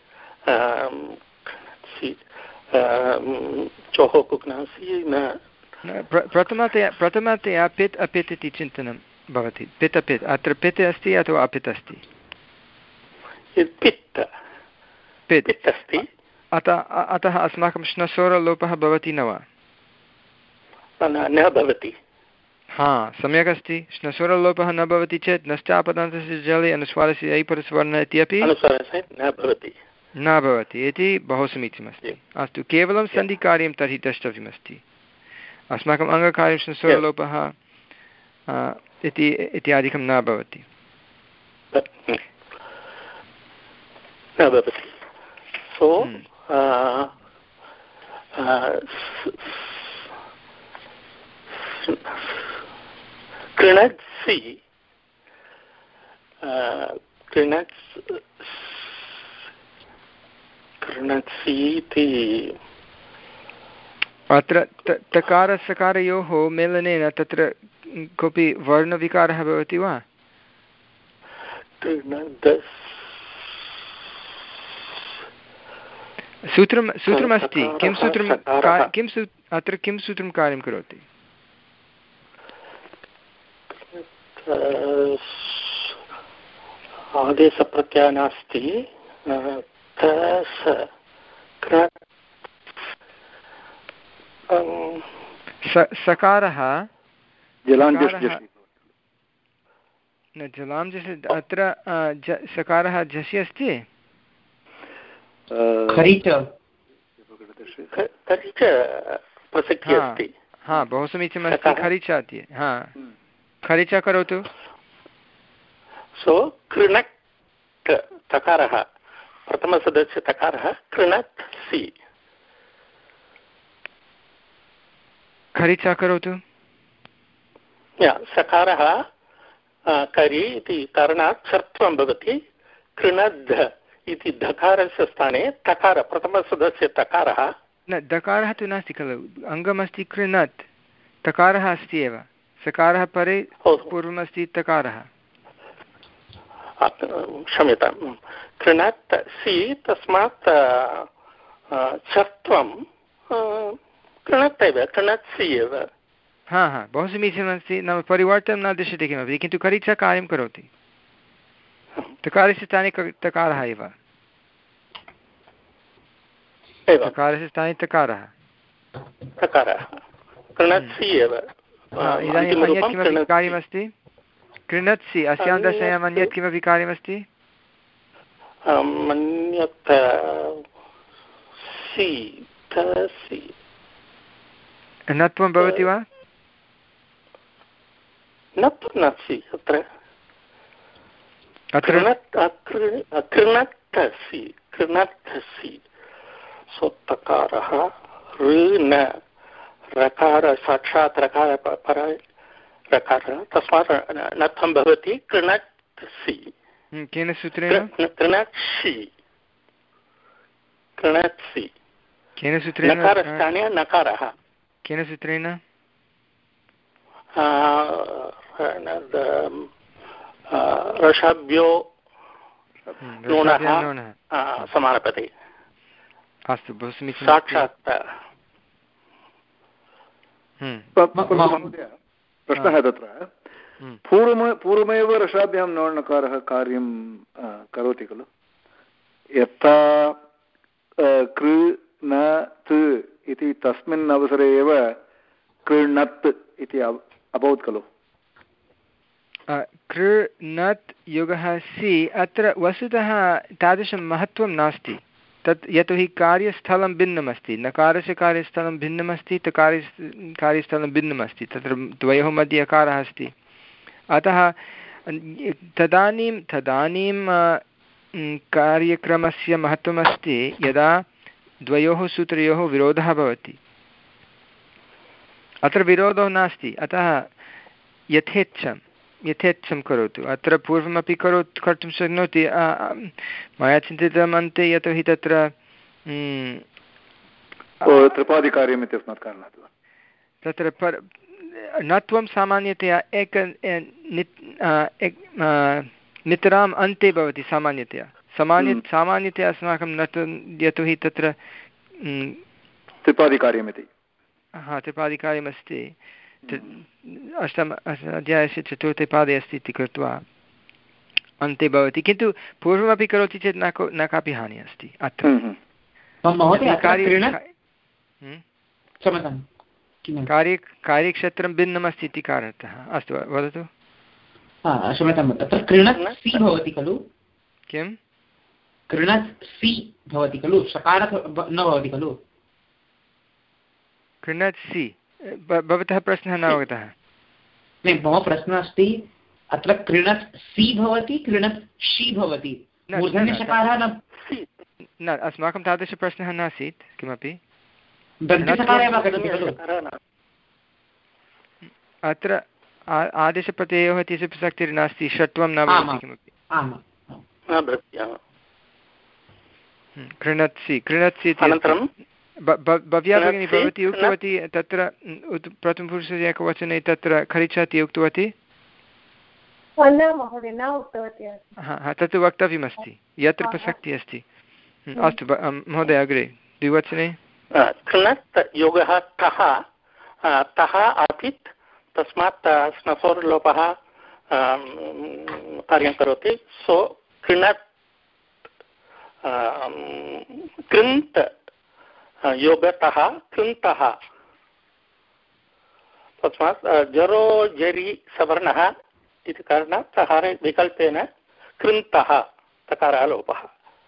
चोहोकुक्नासि न प्रथमतया प्रथमतया पित् अपित् इति चिन्तनं भवति पित् अपित् अत्र पित् अस्ति अथवा अपित् अस्ति पित् पित् अस्ति अतः अतः अस्माकं श्नस्वरलोपः भवति न वा न भवति हा सम्यक् अस्ति श्नस्वरलोपः न भवति चेत् नष्टापदान्तस्य जले अनुस्वारस्य ऐ परस्वर्णः इत्यपि न भवति न भवति इति बहु समीचीनमस्ति। अस्तु केवलं सन्धिकार्यं तर्हि द्रष्टव्यमस्ति अस्माकम् अङ्गकार्यं श्नस्वरलोपः इति इत्यादिकं न भवति न भवति सो कृणत्सि कृणत् कृणत्सि इति अत्र तकारसकारयोः मेलनेन तत्र कोऽपि वर्णविकारः भवति वा? सूत्रं सूत्रमस्ति किं सूत्रं किं सू अत्र किं सूत्रं कार्यं करोति? आदेशप्रत्ययः नास्ति सकारः जलां जसि अत्र सकारः झसि अस्ति हा बहु समीचीनमस्ति खरिच अस्ति हा खरिच करोतु सो कृणक् तकारः प्रथमसदस्य तकारः कृणत् सि खरिच करोतु सकारः करि इति कारणात् षत्वं भवति कृणद् इति धकारस्य स्थाने तकार प्रथमसदस्य तकारः न दकारः तु नास्ति खलु अङ्गमस्ति कृणत् तकारः अस्ति एव सकारः परे पूर्वमस्ति तकारः क्षम्यतां कृणत् सि तस्मात् षत्वं कृणत् एव कृणत् सि एव हा हा बहु समीचीनमस्ति नाम परिवर्तनं न दृश्यते किमपि किन्तु करिचा कार्यं करोति तकारस्य स्थाने तकारः एव तकारस्य स्थाने तकारः तकारः कृणत्सि एव इदानीम् अन्यत् किमपि कार्यमस्ति कृणत्सि अस्यां दशायाम् अन्यत् किमपि कार्यमस्ति मन्यत सि तसि नत्वं भवति वा? न तु नसि अत्र कृणत्तसि कृणत्तसि सोत्तकारः ऋण रकार साक्षात् रकार पर रकारः तस्मात् नत्वं भवति कृणत्सि। केन सूत्रेण? कृणत्सि कृणत्सि केन सूत्रेण? नकारस्थाने नकारः। केन सूत्रेण? रसाभ्यो नूनः समानपदे। अस्तु, बहु समीचीनं। साक्षात् प्रश्नः तत्र पूर्वम पूर्वमेव रसाभ्यां नोणकारः कार्यं करोति खलु। यथा कृ न त् इति तस्मिन् अवसरे एव कृणत् इति अभवत् खलु। कृणत् योगः सि अत्र वस्तुतः तादृशं महत्त्वं नास्ति। तत् यतोहि कार्यस्थलं भिन्नमस्ति, नकारस्य कार्यस्थलं भिन्नमस्ति, तकार्य कार्यस्थलं भिन्नमस्ति, तत्र द्वयोः मध्ये अकारः अस्ति। अतः तदानीं तदानीं कार्यक्रमस्य महत्त्वमस्ति यदा द्वयोः सूत्रयोः विरोधः भवति। अत्र विरोधः नास्ति, अतः यथेच्छं यथेच्छं करोतु। अत्र पूर्वमपि करोतु, कर्तुं शक्नोति। मया चिन्तितम् अन्ते यतोहि तत्र त्रिपादिकार्यम् इत्यस्मात् कारणात् तत्र पर नत्वं सामान्यतया एक नितराम् अन्ते भवति। सामान्यतया सामान्य सामान्यतया अस्माकं नत्वं यतोहि तत्र त्रिपादिकार्यमिति हा त्रिपादिकार्यमस्ति। अष्टम अध्यायस्य चतुर्थे पादे अस्ति इति कृत्वा अन्ते भवति, किन्तु पूर्वमपि करोति चेत् न को न कापि हानिः अस्ति। अत्र कार्य कार्यक्षेत्रं भिन्नमस्ति इति कारणतः। अस्तु, वदतु। क्षम्यतां, तत्र कृणत् सि भवति खलु। किं कृणत् सि भवति खलु, सकारः न भवति खलु। कृणत् सि, भवतः प्रश्नः न अवगतः। मम प्रश्नः अस्ति, अत्र कृणत् सि भवति, कृणत् षि भवति, मूर्धन्यसकारः न न, अस्माकं तादृशप्रश्नः नासीत् किमपि। अत्र आदेशप्रत्ययोः इत्यस्य प्रसक्तिर्नास्ति, षट्वं न भवति किमपि। कृणत्सि कृणत्सि भव्या भगिनी भवती उक्तवती तत्र प्रथमपुरुषस्य एकवचने तत्र खरिच इति उक्तवती। हा, तत् वक्तव्यमस्ति यत्र प्रसक्तिः अस्ति। अस्तु महोदय, अग्रे द्विवचने कृणत् योगः तः तः आसीत्, तस्मात् स्नसोर्लोपः कार्यं करोति। सो कृणत् कृन्त् योगतः कृन्तः, तस्मात् जरो जरि सवर्णः इति कारणात् सहारे विकल्पेन कृन्तः तकारः लोपः।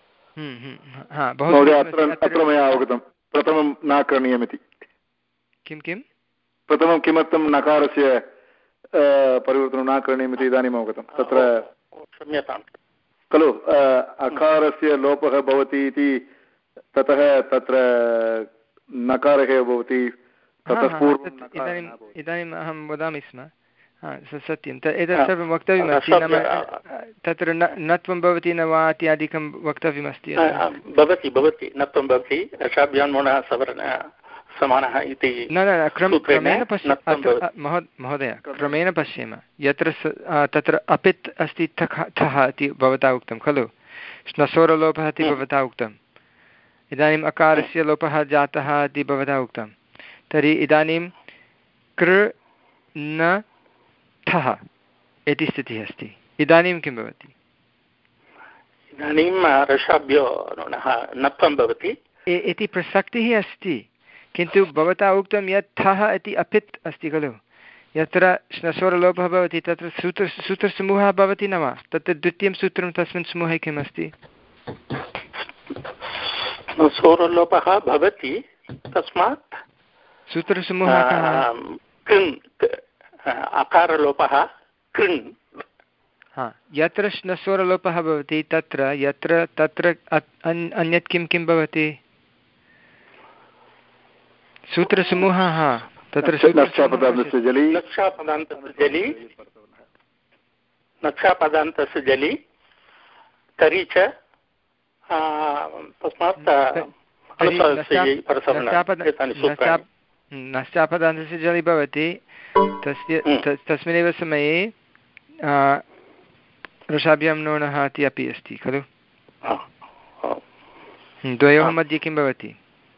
अत्र मया अवगतं प्रथमं न करणीयमिति। किं किं प्रथमं किमर्थं नकारस्य परिवर्तनं न करणीयमिति इदानीम् अवगतं। तत्र क्षम्यतां खलु अकारस्य लोपः भवति इति, ततः तत्र नकारः एव भवति। इदानीम् इदानीम् अहं वदामि स्म, सत्यं एतत् सर्वं वक्तव्यमस्ति। नाम तत्र नत्वं भवति न वा इत्यादिकं वक्तव्यमस्ति। भवति भवति नत्वं भवति, रसाभ्यां नोणः सवर्णः समानः इति न न क्रमेण पश्य महोदय, क्रमेण पश्येम। यत्र तत्र अपित् अस्ति थः इति भवता उक्तं खलु, श्नसोरलोपः इति भवता उक्तम्। इदानीम् अकारस्य लोपः जातः इति भवता उक्तं। तर्हि इदानीं कृ न ठः इति स्थितिः अस्ति। इदानीं किं भवति? इदानीं रसाभ्यो नत्वं भवति इति प्रसक्तिः अस्ति, किन्तु भवता उक्तं यत् ठः इति अपित् अस्ति खलु, यत्र श्नस्वरलोपः भवति तत्र सूत्र सूत्रसमूहः भवति न वा? तत्र द्वितीयं सूत्रं तस्मिन् समूहे किम् अस्ति? स्वरलोपः भवति तस्मात् सूत्रसमूहः कृन् अकारलोपः कृन्। हा यत्र श्नस्वरलोपः भवति तत्र यत्र तत्र अन्यत् किं किं भवति सूत्रसमूहः तत्र नक्षापदान्तस्य जलि नक्षापदान्तस्य जलि नक्षापदान्तस्य जलि तर्हि च तस्मात् नश्चापदान्तस्य जलि भवति तस्य तस्मिन्नेव समये रसाभ्यां नोणः इति अपि अस्ति खलु द्वयोः मध्ये किं भवति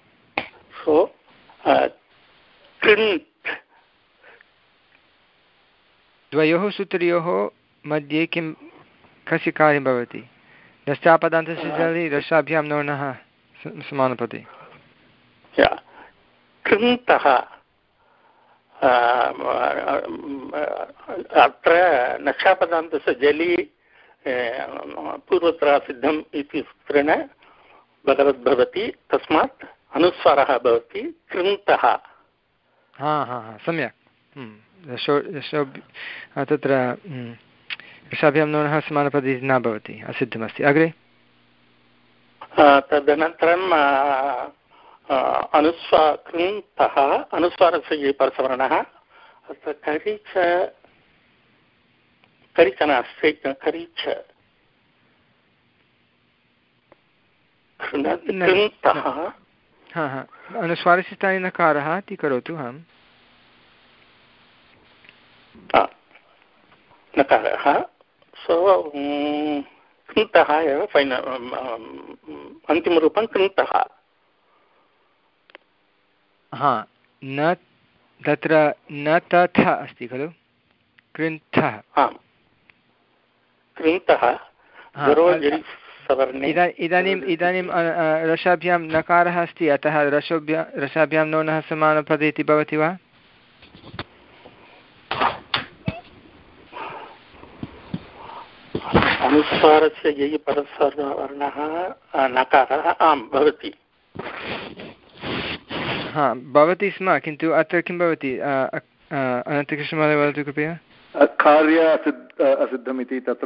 द्वयोः सूत्रयोः मध्ये किं कस्य कार्यं भवति नश्चापदान्तस्य जलि रसाभ्यां नोणः समानपदे कृन्तः अत्र नक्षापदान्तस्य जलि पूर्वत्र सिद्धम् इति सूत्रेण भगवद्भवति तस्मात् अनुस्वारः भवति कृन्तः। हा हा हा सम्यक् तत्र रसाभ्यां नोणः समानपदे न भवति असिद्धमस्ति। अग्रे तदनन्तरं अनुस्वा कृन्तः अनुस्वारस्य ये परसवर्णः अत्र करिच करिचन अस्ति करिच कृन्तः हा हा अनुस्वारस्य स्थाने नकारः इति करोतु आम् नकारः सो कृन्तः एव फैन अन्तिमरूपं कृन्तः। हा न तत्र न तथा अस्ति खलु कृन्तः कृन्तः इदानीम् इदानीं रसाभ्यां नकारः अस्ति अतः रसोभ्यां रसाभ्यां नोनः समानपदे इति भवति वा अनुस्वारस्य यः परस्वरवर्णः नकारः आं भवति हा भवति स्म किन्तु अत्र किं भवति अनन्तकृष्णमहोदय वदतु कृपया कार्य असिद्धमिति तत्र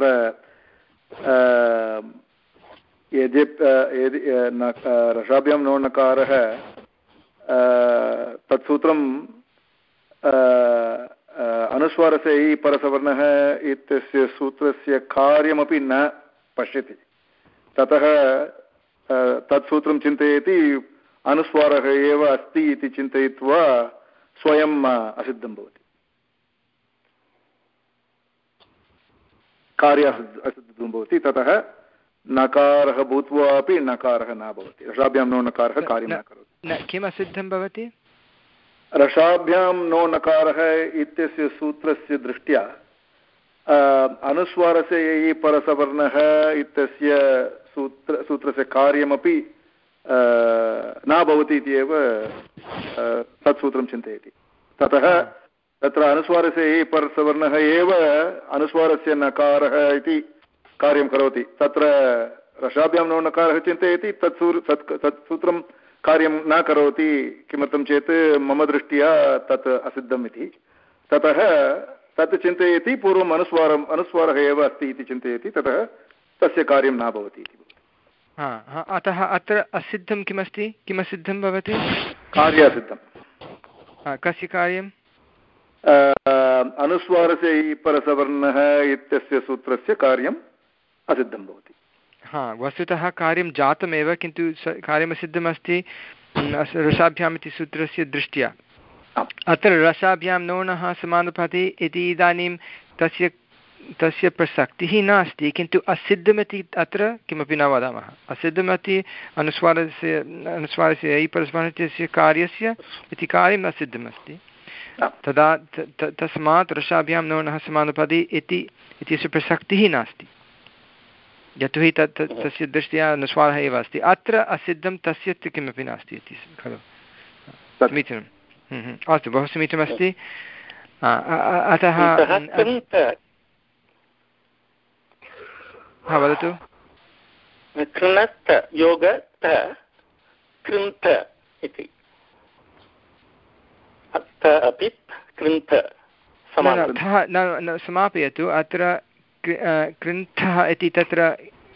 यदि रसाभ्यां नो नकारः तत्सूत्रं अनुस्वारस्य इ परसवर्णः इत्यस्य सूत्रस्य कार्यमपि न पश्यति ततः तत्सूत्रं चिन्तयति अनुस्वारः एव अस्ति इति चिन्तयित्वा स्वयम् असिद्धं भवति कार्य असिद्धं भवति ततः नकारः भूत्वा अपि नकारः न भवति रसाभ्यां नो नकारः कार्यं न करोति किम् असिद्धं भवति रसाभ्यां नो नकारः इत्यस्य सूत्रस्य दृष्ट्या अनुस्वारस्य यः परसवर्णः इत्यस्य सूत्र सूत्रस्य कार्यमपि न भवति इति एव तत्सूत्रं चिन्तयति ततः तत्र अनुस्वारस्य यः परसवर्णः एव अनुस्वारस्य नकारः इति कार्यं करोति तत्र रसाभ्यां नो नकारः चिन्तयति तत् तत् सूत्रं कार्यं न करोति किमर्थं चेत् मम दृष्ट्या तत् असिद्धम् इति ततः तत् चिन्तयति पूर्वम् अनुस्वारम् अनुस्वारः एव अस्ति इति चिन्तयति ततः तस्य कार्यं न भवति इति हा हा अतः अत्र असिद्धं किमस्ति किमसिद्धं भवति कार्य असिद्धं कस्य कार्यम् अनुस्वारस्य इ परसवर्णः इत्यस्य सूत्रस्य कार्यम् असिद्धं भवति हा वस्तुतः कार्यं जातमेव किन्तु कार्यमसिद्धमस्ति रसाभ्याम् इति सूत्रस्य दृष्ट्या अत्र रसाभ्यां नोणः समानुपाति इति इदानीं तस्य तस्य प्रसक्तिः नास्ति किन्तु असिद्धमिति अत्र किमपि न वदामः असिद्धमिति अनुस्वारस्य अनुस्वारस्य इ परस्वरस्य कार्यस्य इति कार्यम् असिद्धमस्ति तदा तस्मात् रसाभ्यां नोणः समानुपाति इति इत्यस्य प्रसक्तिः नास्ति यतोहि तत् तस्य दृष्ट्या अनुस्वारः एव अस्ति अत्र असिद्धं तस्य किमपि नास्ति इति खलु समीचीनम् अस्तु बहु समीचीनमस्ति अतः हा वदतु कृणत् योग त कृन्थ इति अत् अपि कृन्थ समानः समापयतु अत्र कृन्थः इति तत्र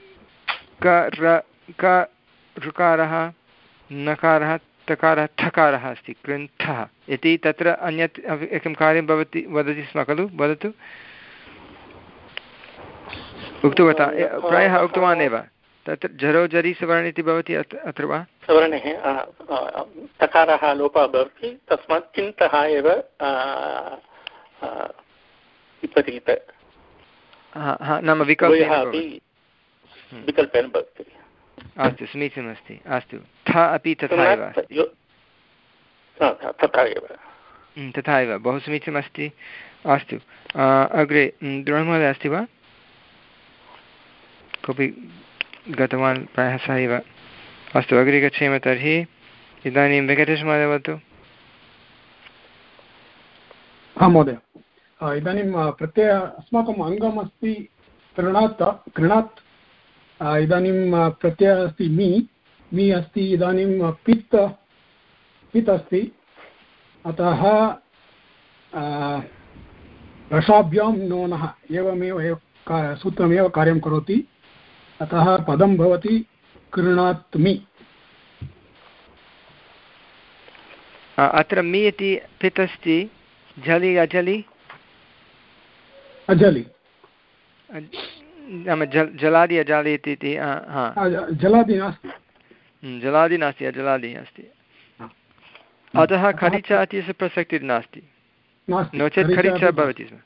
क क ऋकारः नकारः तकारः ठकारः अस्ति कृन्थः इति तत्र अन्यत् एकं कार्यं भवति वदति स्म खलु वदतु उक्तवता प्रायः उक्तवान् एव तत्र जरो जरि सवर्ण इति भवति अत्र वा सवर्णे तकारः लोपः भवति तस्मात् चिन्तः एव विपरीत नाम विकल्पेन विकल्पेन भवति अस्तु समीचीनमस्ति अस्तु थ अपि तथा एव तथा एव तथा एव बहु समीचीनमस्ति अस्तु अग्रे द्रोणमहोदय अस्ति वा कोऽपि गतवान् प्रायः सः एव अस्तु अग्रे गच्छेम तर्हि इदानीं वेङ्कटेशमहोदय वदतु आं महोदय इदानीं प्रत्यय अस्माकम् अङ्गम् अस्ति कृणात् कृणात् इदानीं प्रत्ययः अस्ति मि मि अस्ति इदानीं पित् पित् अस्ति अतः रसाभ्यां नोनः एवमेव सूत्रमेव कार्यं करोति अतः पदं भवति कृणात् मि अत्र मि इति पित् अस्ति झलि अजलि अजलि नाम जल जलादि अजालि इति जलादि नास्ति जलादि नास्ति अजलादि अस्ति अतः खरिच इत्यस्य प्रसक्तिर्नास्ति नो चेत् खरिच भवति स्म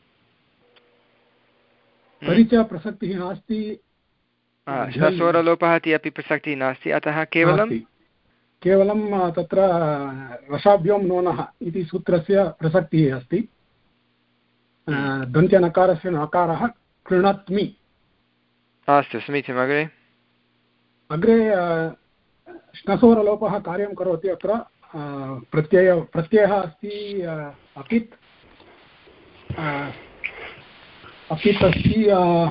खरिच प्रसक्तिः नास्ति स्वरलोपः इति अपि प्रसक्तिः नास्ति अतः केवलं केवलं तत्र रसाभ्यों नोनः इति सूत्रस्य प्रसक्तिः अस्ति दन्त्यनकारस्य नकारः कृणत्मि अस्तु समीचीनम् अग्रे अग्रे श्नसोरलोपः कार्यं करोति अत्र प्रत्यय प्रत्ययः अस्ति अपित् अपित् अस्ति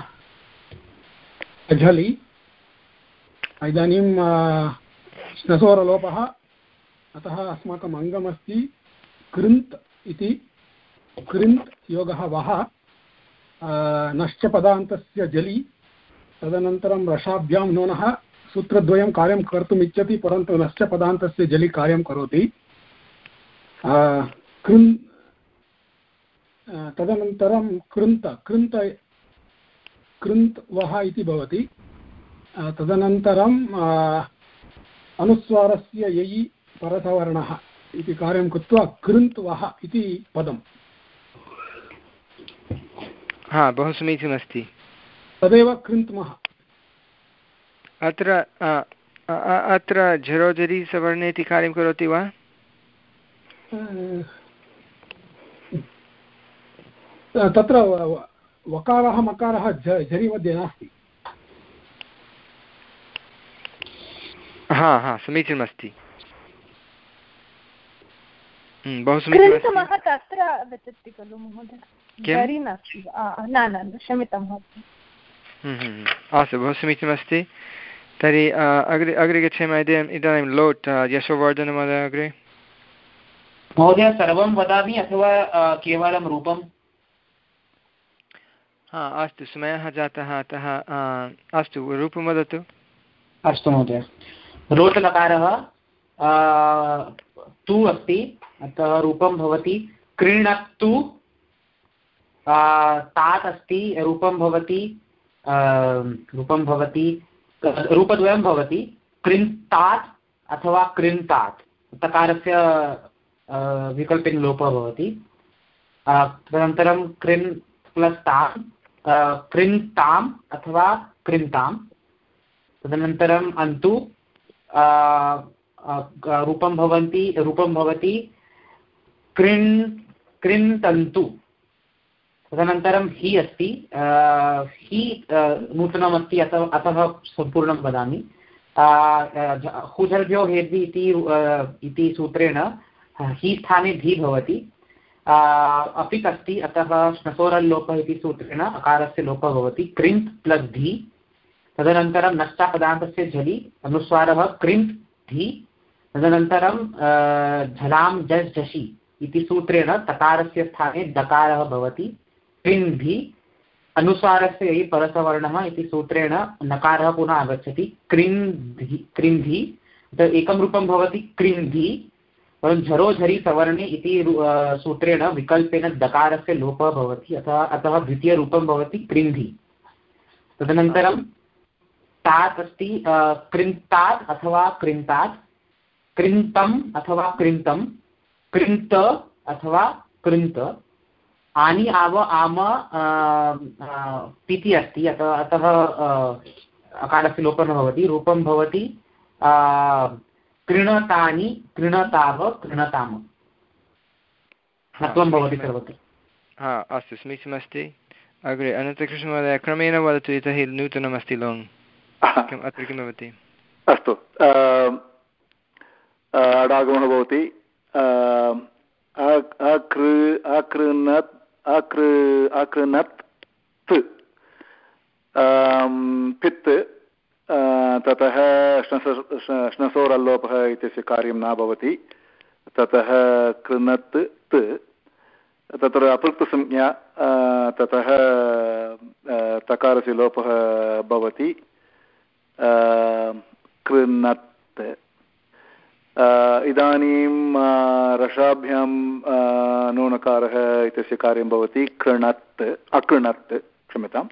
अझलि इदानीं श्नसोरलोपः अतः अस्माकम् अङ्गमस्ति कृन्त् इति कृन्त् योगः वः नश्च पदान्तस्य जलि तदनन्तरं रसाभ्यां नोनः सूत्रद्वयं कार्यं कर्तुम् इच्छति परन्तु नश्च पदान्तस्य जलि कार्यं करोति कृन् तदनन्तरं कृन्त कृन्त कृन्त् वः इति भवति तदनन्तरं अनुस्वारस्य ययि परसवर्णः इति कार्यं कृत्वा कृन्त् वः इति पदम् हा बहु समीचीनमस्ति तदेव कृन्त्मः अत्र अत्र झरोझरि सवर्णे इति कार्यं करोति वा तत्र वकारः मकारः झरि मध्ये नास्ति हा हा समीचीनमस्ति बहु समीचीनमस्ति तत्र वदति खलु महोदय झरि नास्ति न न क्षम्यतां महोदय अस्तु बहु समीचीनमस्ति तर्हि अग्रे अग्रे गच्छामः इदानीं लोट् यशोवर्धनमहोदय अग्रे महोदय सर्वं वदामि अथवा केवलं रूपं हा अस्तु समयः जातः अतः अस्तु रूपं वदतु अस्तु महोदय रोट् लकारः तु अस्ति अतः रूपं भवति क्रीणत्तु तात् अस्ति रूपं भवति रूपं भवति रूपद्वयं भवति कृन्तात् अथवा कृन्तात् तकारस्य विकल्पेन लोपः भवति तदनन्तरं कृन् प्लस् ताम् कृन्ताम् अथवा कृन्ताम् तदनन्तरम् अन्तु रूपं भवन्ति रूपं भवति कृन् कृन्तन्तु तदनन्तरं हि अस्ति हि नूतनमस्ति अतः अतः सम्पूर्णं वदामि हुझर्भ्यो हेद्भि इति सूत्रेण हि स्थाने धी भवति अपित् अस्ति अतः श्नसोरल्लोपः इति सूत्रेण अकारस्य लोपः भवति कृन्त् प्लस् धी तदनन्तरं नष्टापदान्तस्य झलि अनुस्वारः कृन्त् धी तदनन्तरं झलां जस् झषि इति सूत्रेण तकारस्य स्थाने दकारः भवति कृन्धि अनुस्वारस्य यदि परसवर्णः इति सूत्रेण नकारः पुनः आगच्छति कृन्धि कृन्धि एकं रूपं भवति कृन्धि परन्तु झरो झरि सवर्णे इति सूत्रेण विकल्पेन दकारस्य लोपः भवति अतः अतः द्वितीयरूपं भवति कृन्धि तदनन्तरं तात् अस्ति कृन्तात् अथवा कृन्तात् कृन्तम् अथवा कृन्तं कृन्त अथवा कृन्त आनि आव आम तिथि अस्ति अतः अतः अकारस्य लोपः न भवति रूपं भवति कृणतानि कृणताव कृणताम नत्वं भवति सर्वत्र। हा अस्तु समीचीनमस्ति। अग्रे अनन्तकृष्णमहोदय क्रमेण वदतु यतोहि नूतनमस्ति लोङ् किम् अत्र किं भवति? अस्तु अडागमः भवति अकृ अकृनत् अकृ अकृनत् पित् ततः श्नसोरल्लोपः इत्यस्य कार्यं न भवति ततः कृनत् त् तत्र अपृक्तसंज्ञा ततः तकारस्य लोपः भवति कृनत् इदानीं रसाभ्यां नूनकारः इत्यस्य कार्यं भवति कृणत् अकृणत् क्षम्यताम्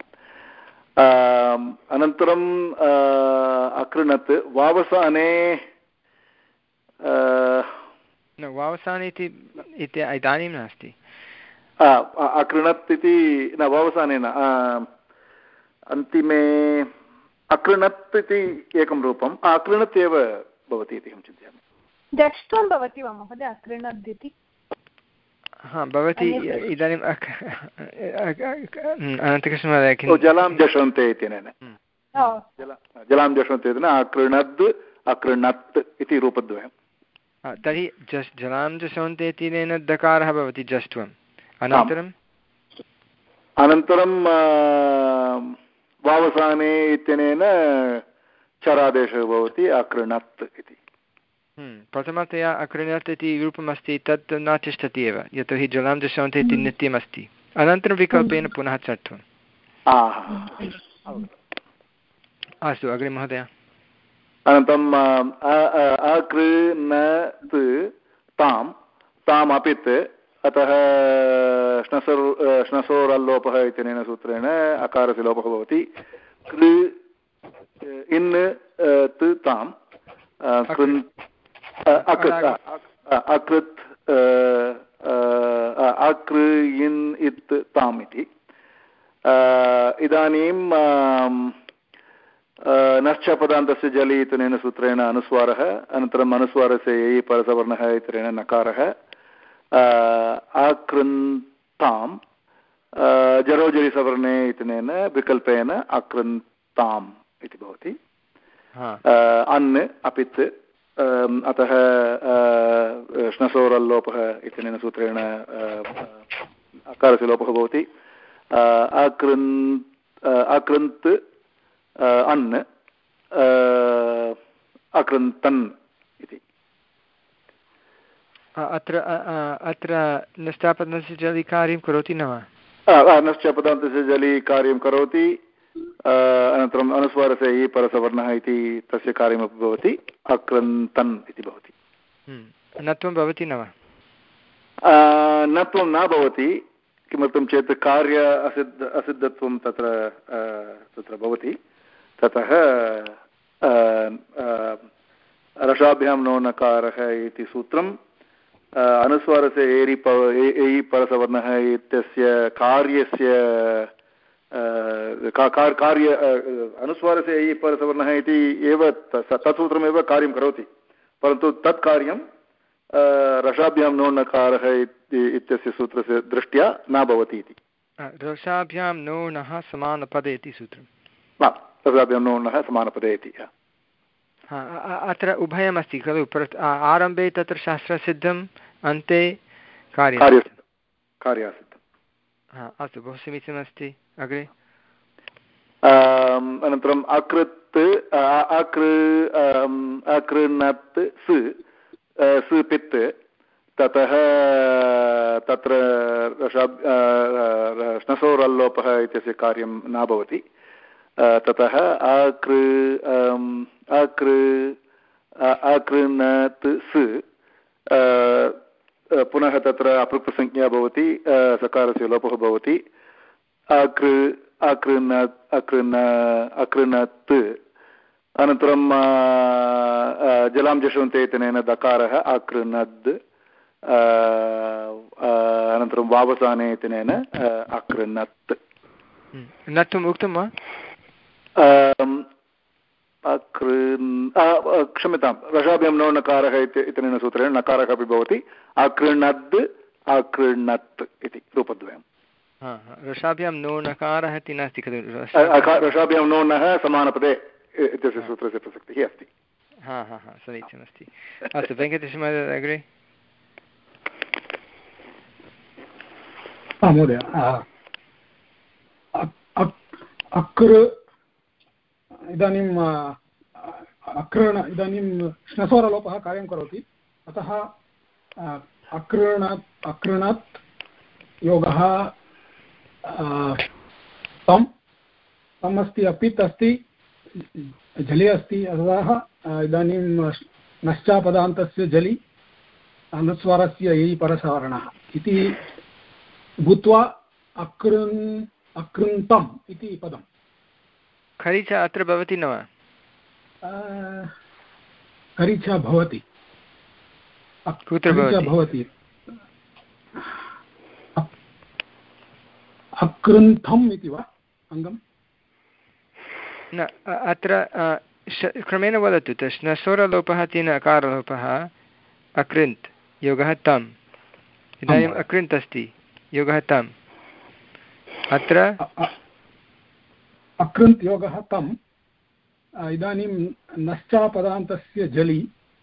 अनन्तरं अकृणत् वावसाने वावसाने इति इदानीं नास्ति अकृणत् इति न वावसाने न अन्तिमे अकृणत् इति एकं रूपम् अकृणत् एव भवति इति अहं चिन्तयामि। दष्ट्वं भवति वा महोदय अकृणत् इति? हा भवति इदानीम् अनन्तकृष्णमहोदय जलां जषन्ते इत्यनेन जलां जषन्ते इति अकृणद् अकृणत् इति रूपद्वयं। तर्हि जस् जलां जषन्ते इत्यनेन दकारः भवति जष्ट्वम् अनन्तरम् अनन्तरं वावसाने इत्यनेन चरादेशः भवति अकृणत् इति। प्रथमतया अकृणत् इति रूपमस्ति तत् न तिष्ठति एव यतोहि जलां जषन्ते इति नित्यमस्ति अनन्तरं विकल्पेन पुनः चत्वम्। अस्तु अग्रे महोदय। अनन्तरम् अकृणत् तां ताम् अपित् अतः श्नसोर् श्नसोरल्लोपः इत्यनेन सूत्रेण अकारस्य लोपः भवति कृ इन् त् ताम् कृन् अकृत् अकृ इन् इत् ताम् इति। इदानीं नश्चपदान्तस्य जलि इत्यनेन सूत्रेण अनुस्वारः अनन्तरम् अनुस्वारस्य ययि परसवर्णः इत्यनेन नकारः अकृन्तां जरोजरिसवर्णे इत्यनेन विकल्पेन अकृन्ताम् इति भवति। अन् अपित् अतः श्नसोरल्लोपः इत्यनेन सूत्रेण अकारस्य लोपः भवति अकृन् अकृन्त् अन् अकृन्तन् इति। अत्र अत्र नष्टापदान्तस्य जलि कार्यं करोति न वा? नश्चपदान्तस्य जलि कार्यं करोति अनन्तरम् अनुस्वारस्य हि परसवर्णः इति तस्य कार्यमपि भवति अकृन्तन् इति भवति। नत्वं भवति न वा? नत्वं न भवति किमर्थं चेत् कार्य असिद्ध असिद्धत्वं तत्र तत्र भवति ततः रसाभ्यां नो नकारः इति सूत्रम् अनुस्वारस्य एरि प एयि परसवर्णः इत्यस्य कार्यस्य कार्य अनुस्वारस्य एयि परसवर्णः इति एव तत्सूत्रमेव कार्यं करोति परन्तु तत् कार्यं रसाभ्यां नो नकारः इत्यस्य सूत्रस्य दृष्ट्या न भवति इति। रसाभ्यां नो नः समानपदे इति सूत्रं रसाभ्यां नो नः समानपदे इति। अत्र उभयमस्ति खलु आरम्भे तत्र शास्त्रसिद्धम् अन्ते कार्यं कार्यासिद्धम्। हा अस्तु बहु समीचीनमस्ति। अग्रे अनन्तरम् अकृत् अकृ अकृणत् स् स् पित् ततः तत्र श्नसोरल्लोपः इत्यस्य कार्यं न भवति ततः अकृ अकृ अकृणत् स् पुनः तत्र अपृक्तसंज्ञा भवति सकारस्य लोपः भवति अकृ अकृणत् अकृण अकृणत् अनन्तरं जलां जषन्ते इत्यनेन दकारः अकृणद् अनन्तरं वावसाने इत्यनेन अकृणत् नत्वम् उक्तं वा क्षम्यतां रसाभ्यां नो नकारः इत्यनेन सूत्रेण नकारः अपि भवति अकृणद् अकृणत् इति रूपद्वयम् रसाभ्यां नो नकारः इति नास्ति खलु रसाभ्यां नो नः समानपदे इत्यस्य सूत्रस्य प्रसक्तिः अस्ति हा हा हा समीचीनमस्ति अस्तु वेङ्कटेशमहोदय अग्रे महोदय अकृ इदानीम् अकृण इदानीं श्नसोरलोपः कार्यं करोति अतः अकृणात् अकृणात् योगः तम् तम् अस्ति अपित् अस्ति जलि अस्ति अतः इदानीं नश्चापदान्तस्य जलि अनुस्वारस्य ययि परसवर्णः इति भूत्वा अकृन् अकृन्तम् इति पदम् खरीचा अत्र भवति न वा खरीचा भवति कुत्र भवति अकृन्थम् इति वा अङ्गम् न अत्र क्रमेण वदतु श्नसोरलोपः तेन अकारलोपः अकृन्त् योगः तम् इदानीम् अकृन्त् अस्ति योगः तम् अत्र अकृन्त् योगः तम् इदानीं नश्चापदान्तस्य जलि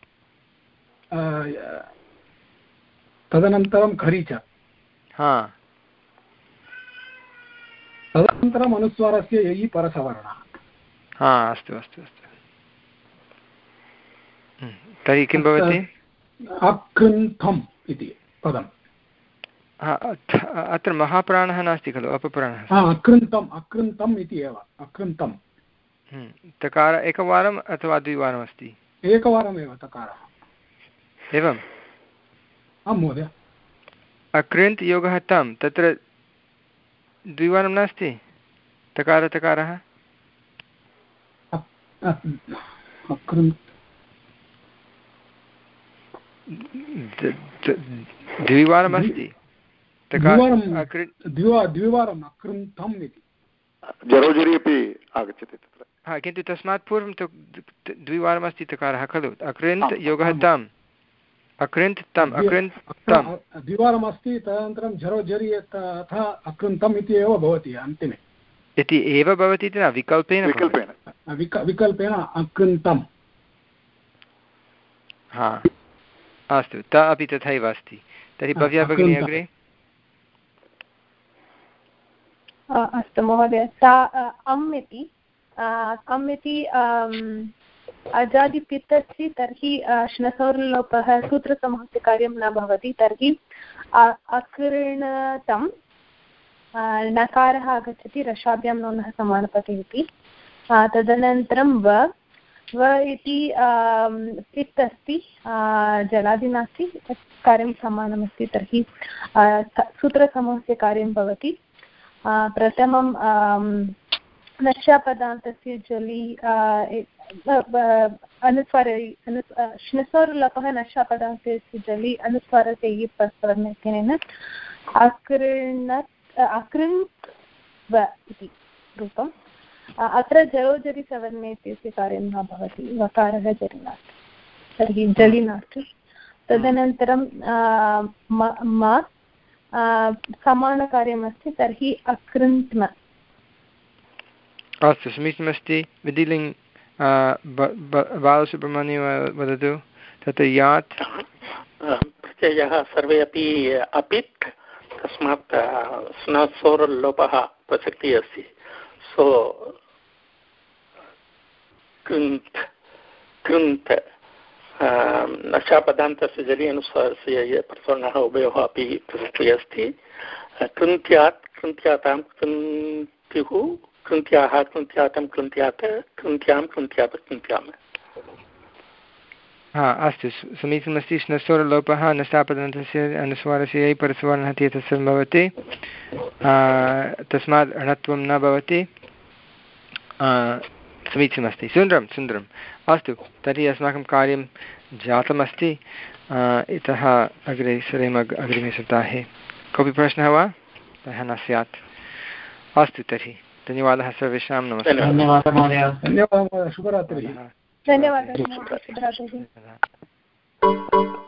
तदनन्तरं खरीच हा तदनन्तरम् अनुस्वारस्य ययि परसवर्णः हा अस्तु अस्तु अस्तु तर्हि किं भवति अकृन्थम् इति पदम् अत्र महाप्राणः नास्ति खलु अपप्राणः अकृन्तम् अकृन्तम् इति एव अकृन्तम् तकार एकवारम् अथवा द्विवारम् अस्ति एकवारमेव तकारः एवम् आं महोदय अकृन्त् योगः तं तत्र द्विवारं नास्ति तकार तकारः द्विवारम् अस्ति द्विवारम् अकृन्तम् इति जरोजरि अपि आगच्छति तत्र हा किन्तु तस्मात् पूर्वं तु द्विवारम् अस्ति तकारः खलु अकृन्त् योगः तम् अकृन्त् तम् अकृन्त् तम् द्विवारम् अस्ति तदनन्तरं झरोझरि तथा अकृन्तम् इति एव भवति अन्तिमे इति एव भवति इति न विकल्पेन विकल्पेन विकल्पेन अकृन्तम् हा अस्तु त अपि तथैव अस्ति तर्हि भव्या भगिनी अग्रे अस्तु महोदय सा अम् इति अम् इति अजादिपित् अस्ति तर्हि श्नसोर्लोपः सूत्रसमूहस्य कार्यं न भवति तर्हि अकृणतं नकारः आगच्छति रसाभ्यां नोनः समानपते इति तदनन्तरं व व इति पित् अस्ति जलादि नास्ति तत् कार्यं समानमस्ति तर्हि सूत्रसमूहस्य कार्यं भवति प्रथमं नश्यापदान्तस्य जलि अनुस्वार अनु श्नसोर्लोपः नश्यापदान्तस्य जलि अनुस्वारस्य इ प्रवर्णेन अकृणत् अकृन्त् व इति रूपम् अत्र जरोजरि सवर्णे इत्यस्य कार्यं न भवति वकारः जरि नास्ति तर्हि जलि नास्ति तदनन्तरं म समानकार्यमस्ति तर्हि अकृन्त्म अस्तु समीचीनमस्ति विधिलिङ्ग् बालसुब्रह्मण्यं वदतु तत्र यात् प्रत्ययः सर्वे अपि अपित् तस्मात् स्नसोर्लोपः प्रसक्तिः अस्ति सो कृन्त् कृन्त् नक्षापदान्तस्य जलि अनुस्वारस्य ये प्रसवर्णः उभयोः अपि प्रसक्तिः अस्ति कृन्त्यात् कृन्त्यातां कृन्त्युः कृन्त्याः कृन्त्यातं कृन्त्यात् कृन्त्यां कृन्त्यात् कृन्त्याम्। हा अस्तु समीचीनमस्ति। श्नस्वरलोपः नष्टापदन्तस्य अनुस्वारस्य यै परस्वरः तस्य भवति तस्मात् णत्वं न भवति। समीचीनमस्ति सुन्दरं सुन्दरम्। अस्तु तर्हि अस्माकं कार्यं जातमस्ति। इतः अग्रे सरेम अग्रिमे सप्ताहे। कोऽपि प्रश्नः वा? अतः न स्यात्। अस्तु तर्हि धन्यवादः सर्वेषां। नमस्ते। धन्यवादः महोदय। धन्यवादः शुभरात्रिः। धन्यवादः शुभरात्रिः।